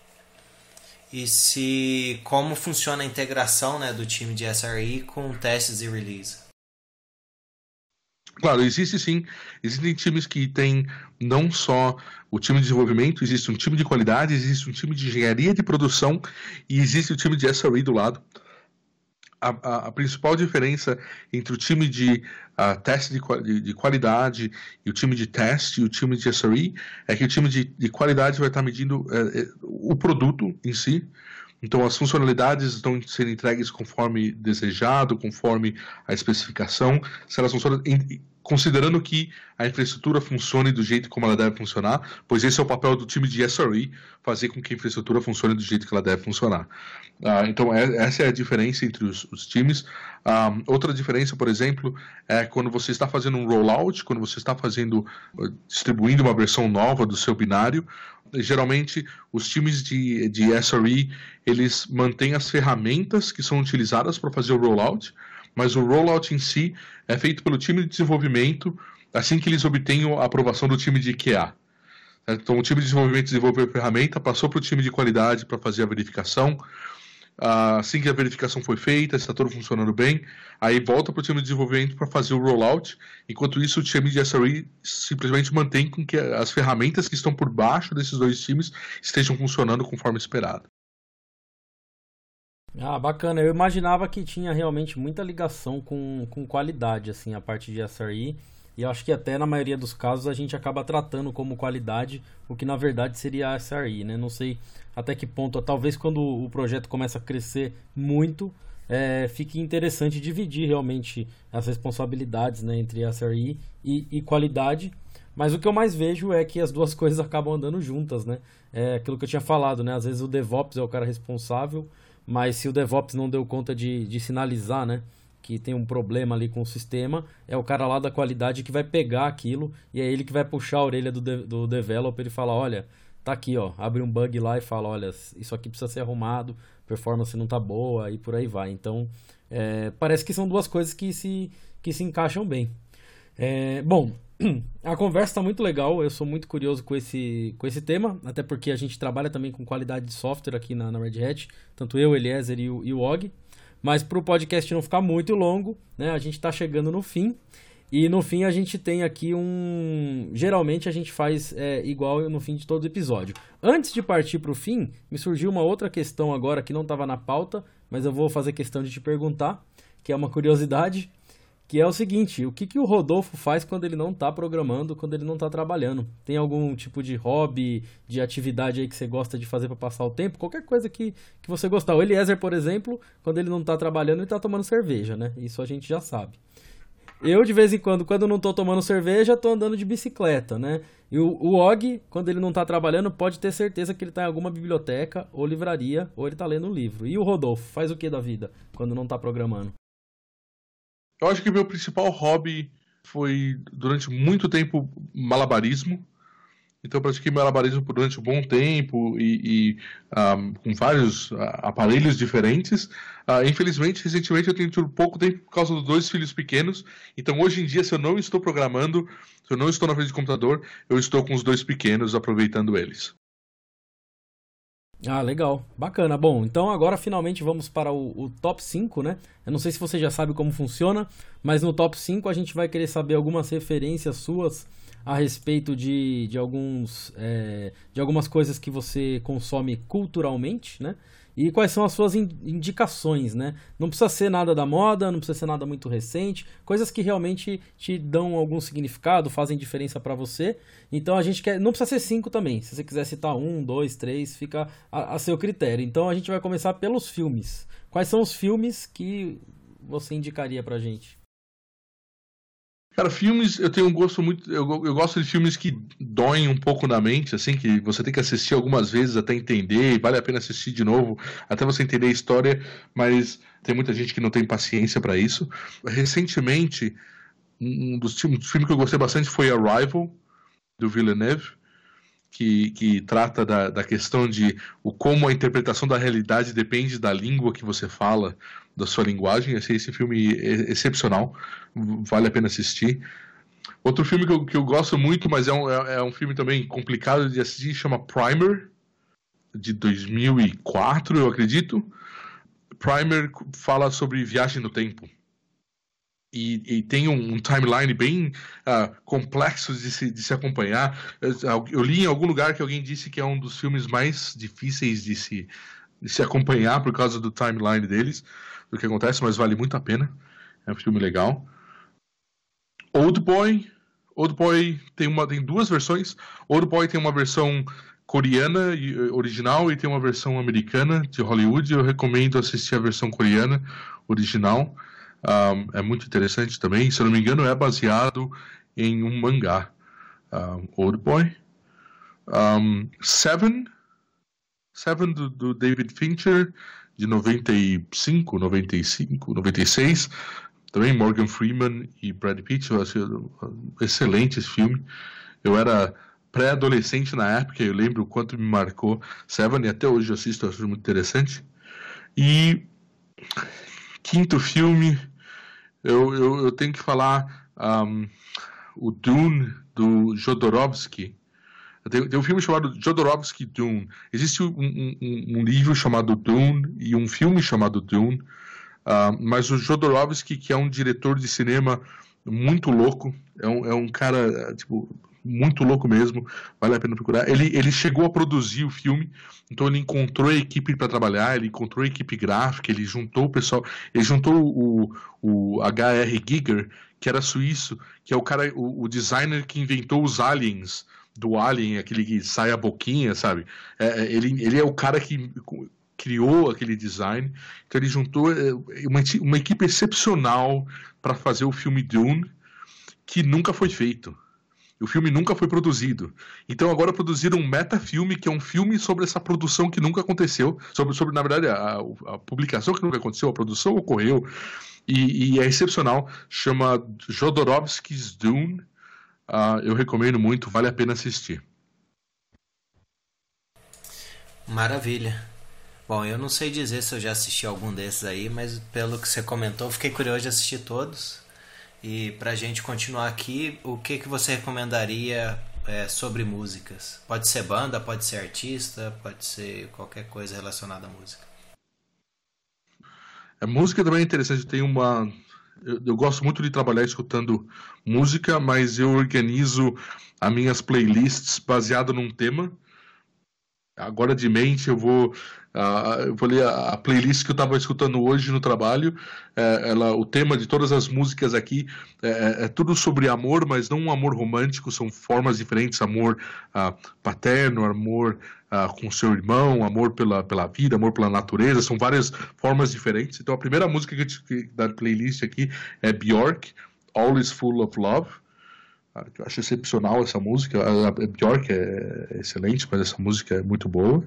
e se como funciona a integração, né, do time de S R E com testes e release. Claro, existe sim, existem times que têm não só o time de desenvolvimento, existe um time de qualidade, existe um time de engenharia de produção e existe o time de S R E do lado. A, a, a principal diferença entre o time de uh, teste de, de, de qualidade e o time de teste e o time de S R E é que o time de, de qualidade vai estar medindo uh, o produto em si. Então, as funcionalidades estão sendo entregues conforme desejado, conforme a especificação, se elas funcionam, considerando que a infraestrutura funcione do jeito como ela deve funcionar, pois esse é o papel do time de S R E, fazer com que a infraestrutura funcione do jeito que ela deve funcionar. Uh, então, é, essa é a diferença entre os, os times. Um, outra diferença, por exemplo, é quando você está fazendo um rollout, quando você está fazendo, distribuindo uma versão nova do seu binário, geralmente os times de, de S R E, eles mantêm as ferramentas que são utilizadas para fazer o rollout, mas o rollout em si é feito pelo time de desenvolvimento assim que eles obtêm a aprovação do time de Q A. Então o time de desenvolvimento desenvolveu a ferramenta, passou para o time de qualidade para fazer a verificação. Assim que a verificação foi feita, está tudo funcionando bem, aí volta para o time de desenvolvimento para fazer o rollout. Enquanto isso, o time de S R E simplesmente mantém com que as ferramentas que estão por baixo desses dois times estejam funcionando conforme esperado. Ah, bacana. Eu imaginava que tinha realmente muita ligação com, com qualidade, assim, a parte de S R E. E eu acho que até na maioria dos casos a gente acaba tratando como qualidade o que na verdade seria a S R E, né? Não sei até que ponto, talvez quando o projeto começa a crescer muito, é, fique interessante dividir realmente as responsabilidades, né, entre S R E e, e qualidade. Mas o que eu mais vejo é que as duas coisas acabam andando juntas, né? É aquilo que eu tinha falado, né? Às vezes o DevOps é o cara responsável, mas se o DevOps não deu conta de, de sinalizar, né, que tem um problema ali com o sistema, é o cara lá da qualidade que vai pegar aquilo e é ele que vai puxar a orelha do, de, do developer e falar, olha, tá aqui, ó, abre um bug lá e fala, olha, isso aqui precisa ser arrumado, performance não tá boa e por aí vai. Então, é, parece que são duas coisas que se, que se encaixam bem. É, bom, a conversa tá muito legal, eu sou muito curioso com esse, com esse tema, até porque a gente trabalha também com qualidade de software aqui na, na Red Hat, tanto eu, Eliezer e o, e o Og. Mas para o podcast não ficar muito longo, né, a gente está chegando no fim. E no fim a gente tem aqui um... Geralmente a gente faz é, igual no fim de todo episódio. Antes de partir para o fim, me surgiu uma outra questão agora que não estava na pauta, mas eu vou fazer questão de te perguntar, que é uma curiosidade, que é o seguinte, o que, que o Rodolfo faz quando ele não está programando, quando ele não está trabalhando? Tem algum tipo de hobby, de atividade aí que você gosta de fazer para passar o tempo? Qualquer coisa que, que você gostar. O Eliezer, por exemplo, quando ele não está trabalhando, ele está tomando cerveja, né? Isso a gente já sabe. Eu, de vez em quando, quando não estou tomando cerveja, estou andando de bicicleta, né? E o, o Og, quando ele não está trabalhando, pode ter certeza que ele está em alguma biblioteca ou livraria, ou ele está lendo um livro. E o Rodolfo, faz o que da vida quando não está programando? Eu acho que meu principal hobby foi, durante muito tempo, malabarismo. Então eu pratiquei malabarismo durante um bom tempo e, e um, com vários uh, aparelhos diferentes. Uh, infelizmente, recentemente eu tenho tido pouco tempo por causa dos dois filhos pequenos. Então hoje em dia, se eu não estou programando, se eu não estou na frente do computador, eu estou com os dois pequenos, aproveitando eles. Ah, legal. Bacana. Bom, então agora finalmente vamos para o, o top cinco, né? Eu não sei se você já sabe como funciona, mas no top cinco a gente vai querer saber algumas referências suas a respeito de, de, alguns, é, de algumas coisas que você consome culturalmente, né? E quais são as suas indicações, né? Não precisa ser nada da moda, não precisa ser nada muito recente, coisas que realmente te dão algum significado, fazem diferença para você. Então a gente quer, não precisa ser cinco também. Se você quiser citar um, dois, três, fica a, a seu critério. Então a gente vai começar pelos filmes. Quais são os filmes que você indicaria pra gente? Cara, filmes, eu tenho um gosto muito... Eu, eu gosto de filmes que doem um pouco na mente, assim, que você tem que assistir algumas vezes até entender, e vale a pena assistir de novo, até você entender a história, mas tem muita gente que não tem paciência para isso. Recentemente, um dos filmes, um filme que eu gostei bastante foi Arrival, do Villeneuve, que, que trata da, da questão de o, como a interpretação da realidade depende da língua que você fala, da sua linguagem. Achei esse filme excepcional, vale a pena assistir. Outro filme que eu, que eu gosto muito, mas é um, é, é um filme também complicado de assistir, chama Primer, de dois mil e quatro, eu acredito. Primer fala sobre viagem no tempo. E, e tem um, um timeline bem uh, complexo de se, de se acompanhar. Eu, eu li em algum lugar que alguém disse que é um dos filmes mais difíceis de se, de se acompanhar por causa do timeline deles. do que acontece, mas vale muito a pena. É um filme legal. Old Boy. Old Boy tem, uma, tem duas versões. Old Boy tem uma versão coreana original e tem uma versão americana de Hollywood. Eu recomendo assistir a versão coreana original. Um, é muito interessante também. Se eu não me engano, é baseado em um mangá. Um, Old Boy. Um, Seven. Seven do, do David Fincher, de noventa e cinco, noventa e cinco, noventa e seis. Também Morgan Freeman e Brad Pitt. Eu achei excelente esse filme. Eu era pré-adolescente na época, eu lembro o quanto me marcou Seven, e até hoje eu assisto, eu acho muito interessante. E quinto filme, eu, eu, eu tenho que falar um, o Dune, do Jodorowsky. Tem, tem um filme chamado Jodorowsky Dune. Existe um, um, um livro chamado Dune e um filme chamado Dune. Uh, mas o Jodorowsky, que é um diretor de cinema muito louco, é um, é um cara tipo, muito louco mesmo, vale a pena procurar. Ele, ele chegou a produzir o filme, então ele encontrou a equipe para trabalhar, ele encontrou a equipe gráfica, ele juntou o pessoal, ele juntou o, o H R. Giger, que era suíço, que é o cara, o, o designer que inventou os aliens, do Alien, aquele que sai a boquinha, sabe? É, ele, ele é o cara que criou aquele design. Então ele juntou uma, uma equipe excepcional para fazer o filme Dune, que nunca foi feito. O filme nunca foi produzido. Então agora produziram um metafilme, que é um filme sobre essa produção que nunca aconteceu, sobre, sobre na verdade, a, a publicação que nunca aconteceu, a produção ocorreu, e, e é excepcional. Chama Jodorowsky's Dune. Uh, eu recomendo muito, vale a pena assistir. Maravilha. Bom, eu não sei dizer se eu já assisti algum desses aí, mas pelo que você comentou, fiquei curioso de assistir todos. E pra gente continuar aqui, o que, que você recomendaria é, sobre músicas? Pode ser banda, pode ser artista, pode ser qualquer coisa relacionada à música. A música também é interessante, tem uma... Eu, eu gosto muito de trabalhar escutando música, mas eu organizo as minhas playlists baseado num tema. Agora de mente eu vou, uh, eu vou ler a, a playlist que eu estava escutando hoje no trabalho. É, ela, o tema de todas as músicas aqui é, é tudo sobre amor, mas não um amor romântico, são formas diferentes. Amor uh, paterno, amor uh, com seu irmão, amor pela, pela vida, amor pela natureza, são várias formas diferentes. Então a primeira música que, que, da playlist aqui é Björk, All Is Full of Love. Eu acho excepcional essa música. A Björk é excelente, mas essa música é muito boa.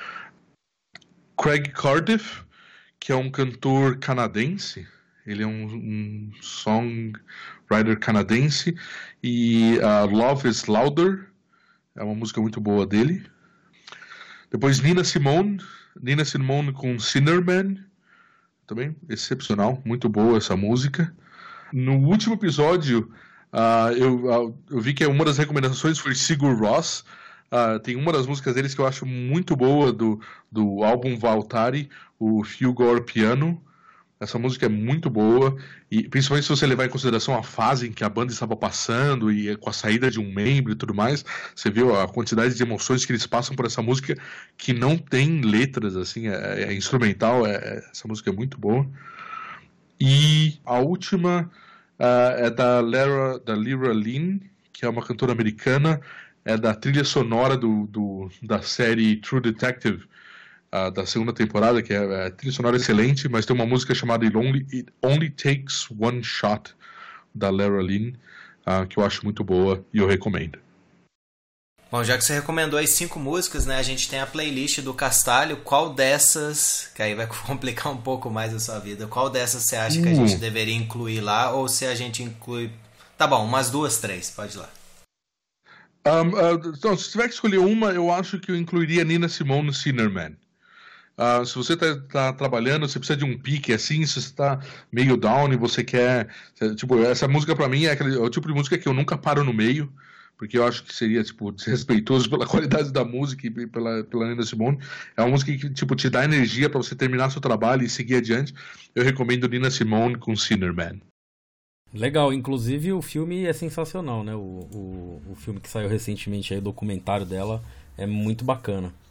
Craig Cardiff, que é um cantor canadense. Ele é um, um songwriter canadense. E uh, Love is Louder é uma música muito boa dele. Depois Nina Simone. Nina Simone com Sinnerman. Também excepcional, muito boa essa música. No último episódio... Uh, eu, uh, eu vi que uma das recomendações foi Sigur Rós. Uh, tem uma das músicas deles que eu acho muito boa do, do álbum Valtari, o Fugor Piano. Essa música é muito boa, e principalmente se você levar em consideração a fase em que a banda estava passando e com a saída de um membro e tudo mais, você viu a quantidade de emoções que eles passam por essa música, que não tem letras, assim, é, é instrumental. É, essa música é muito boa. E a última... Uh, é da Lara, da Lyra Lynn, que é uma cantora americana, é da trilha sonora do, do, da série True Detective, uh, da segunda temporada, que é, é trilha sonora excelente, mas tem uma música chamada It Only, It Only Takes One Shot, da Lara Lynn, uh, que eu acho muito boa e eu recomendo. Bom, já que você recomendou as cinco músicas, né, a gente tem a playlist do Castalho. Qual dessas, que aí vai complicar um pouco mais a sua vida, qual dessas você acha que a gente deveria incluir lá, ou se a gente inclui... Tá bom, umas duas, três, pode ir lá. Um, uh, então, se tiver que escolher uma, eu acho que eu incluiria Nina Simone no Sinnerman. Uh, se você está tá trabalhando, você precisa de um pique assim, se você está meio down e você quer... Tipo, essa música pra mim é, aquele, é o tipo de música que eu nunca paro no meio, porque eu acho que seria, tipo, desrespeitoso pela qualidade da música e pela, pela Nina Simone. É uma música que, tipo, te dá energia para você terminar seu trabalho e seguir adiante. Eu recomendo Nina Simone com Sinnerman. Legal, inclusive o filme é sensacional, né? O, o, o filme que saiu recentemente aí, o documentário dela, é muito bacana.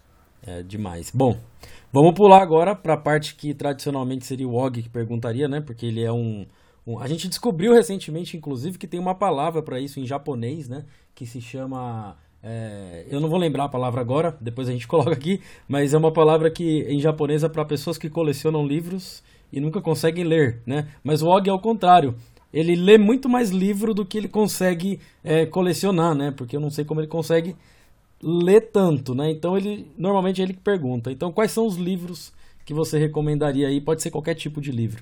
É demais. Bom, vamos pular agora para a parte que tradicionalmente seria o Og que perguntaria, né? Porque ele é um, um... A gente descobriu recentemente, inclusive, que tem uma palavra para isso em japonês, né? Que se chama... É, eu não vou lembrar a palavra agora, depois a gente coloca aqui, mas é uma palavra que em japonês é para pessoas que colecionam livros e nunca conseguem ler, né? Mas o Og é o contrário. Ele lê muito mais livro do que ele consegue é, colecionar, né? Porque eu não sei como ele consegue ler tanto, né? Então, ele normalmente é ele que pergunta. Então, quais são os livros que você recomendaria aí? Pode ser qualquer tipo de livro.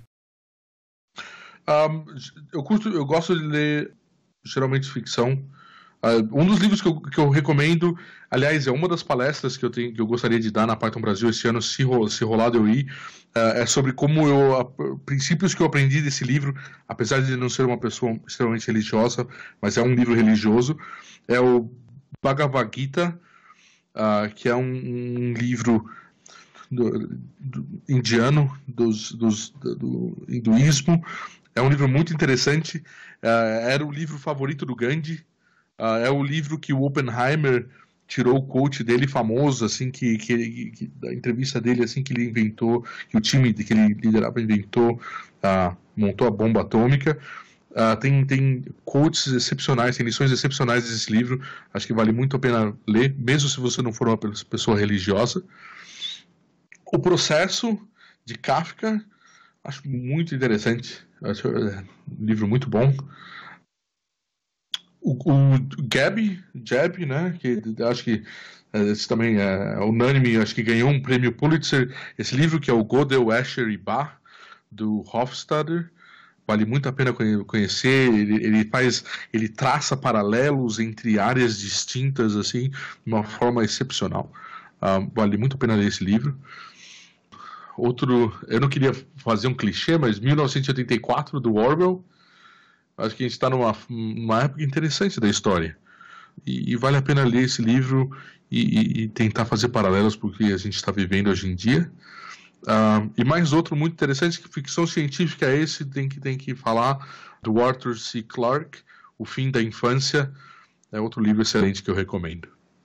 Um, eu, curto, eu gosto de ler, geralmente, ficção. Uh, um dos livros que eu, que eu recomendo, aliás, é uma das palestras que eu, tenho, que eu gostaria de dar na Python Brasil esse ano, se, ro, se rolado eu ir, uh, é sobre como eu, uh, princípios que eu aprendi desse livro, apesar de não ser uma pessoa extremamente religiosa, mas é um livro religioso, é o Bhagavad Gita, uh, que é um, um livro do, do, indiano, dos, dos, do, do hinduísmo, é um livro muito interessante, uh, era o livro favorito do Gandhi. Uh, é o livro que o Oppenheimer tirou o quote dele famoso, assim, que, que, que da entrevista dele, assim, que ele inventou, que o time que ele liderava inventou, uh, montou a bomba atômica. Uh, tem, tem quotes excepcionais, tem lições excepcionais desse livro, acho que vale muito a pena ler, mesmo se você não for uma pessoa religiosa. O Processo, de Kafka, acho muito interessante, acho um livro muito bom. O, o Gabi, Jab, né, que acho que esse também é unânime, acho que ganhou um prêmio Pulitzer, esse livro que é o Gödel, Escher e Bach, do Hofstadter, vale muito a pena conhecer, ele, ele faz, ele traça paralelos entre áreas distintas, assim, de uma forma excepcional, uh, vale muito a pena ler esse livro. Outro, eu não queria fazer um clichê, mas mil novecentos e oitenta e quatro, do Orwell, acho que a gente está numa, numa época interessante da história. E, e vale a pena ler esse livro e, e, e tentar fazer paralelos com o que a gente está vivendo hoje em dia. Uh, e mais outro muito interessante, que ficção científica é esse, tem que, tem que falar, do Arthur C. Clarke, O Fim da Infância. É outro livro excelente que eu recomendo.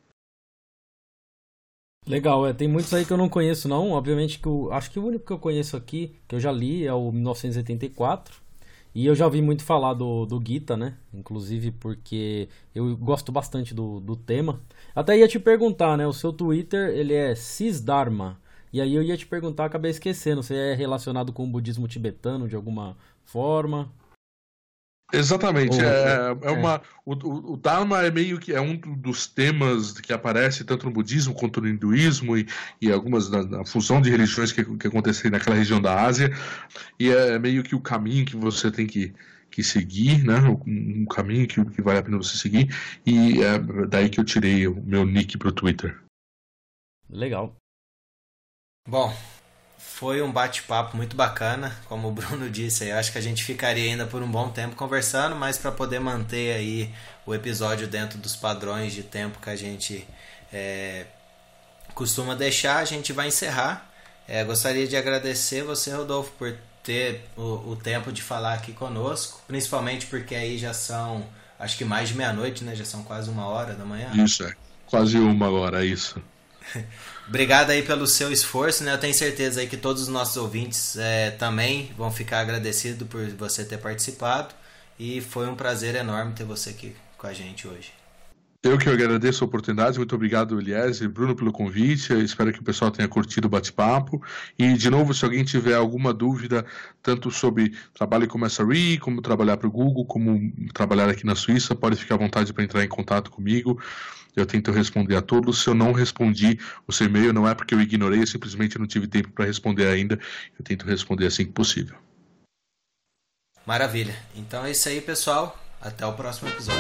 Legal, é, tem muitos aí que eu não conheço não. Obviamente que eu acho que o único que eu conheço aqui, que eu já li, é o mil novecentos e oitenta e quatro. E eu já ouvi muito falar do, do Gita, né? Inclusive porque eu gosto bastante do, do tema. Até ia te perguntar, né? O seu Twitter, ele é Cisdharma. E aí eu ia te perguntar, acabei esquecendo. Você é relacionado com o budismo tibetano de alguma forma? Exatamente. Ou, é, é é. uma, o, o Dharma é meio que é um dos temas que aparece tanto no budismo quanto no hinduísmo e, e algumas da, da fusão de religiões que, que acontecem naquela região da Ásia. E é meio que o caminho que você tem que, que seguir, né? Um, um caminho que, que vale a pena você seguir. E é daí que eu tirei o meu nick pro Twitter. Legal. Bom, foi um bate-papo muito bacana, como o Bruno disse, eu acho que a gente ficaria ainda por um bom tempo conversando, mas para poder manter aí o episódio dentro dos padrões de tempo que a gente é, costuma deixar, a gente vai encerrar. É, gostaria de agradecer você, Rodolfo, por ter o, o tempo de falar aqui conosco, principalmente porque aí já são, acho que mais de meia-noite, né? Já são quase uma hora da manhã. Isso, é quase uma hora, é isso. Obrigado aí pelo seu esforço, né? Eu tenho certeza aí que todos os nossos ouvintes é, também vão ficar agradecidos por você ter participado e foi um prazer enorme ter você aqui com a gente hoje. Eu que agradeço a oportunidade, muito obrigado, Elias e Bruno, pelo convite, eu espero que o pessoal tenha curtido o bate-papo e, de novo, se alguém tiver alguma dúvida, tanto sobre trabalho como S R E, como trabalhar para o Google, como trabalhar aqui na Suíça, pode ficar à vontade para entrar em contato comigo. Eu tento responder a todos. Se eu não respondi o seu e-mail, não é porque eu ignorei, eu simplesmente não tive tempo para responder ainda. Eu tento responder assim que possível. Maravilha. Então é isso aí, pessoal. Até o próximo episódio.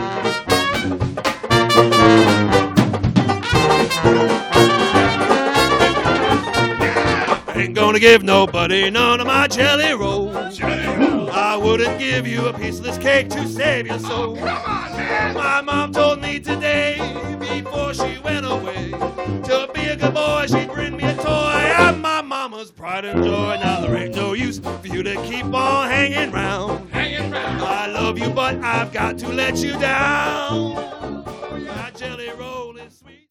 Ain't gonna give nobody none of my jelly rolls. I wouldn't give you a piece of this cake to save your soul. My mom told me today, before she went away, to be a good boy, she'd bring me a toy. I'm my mama's pride and joy. Now there ain't no use for you to keep on hanging round. Hanging round. I love you, but I've got to let you down. My jelly roll is sweet.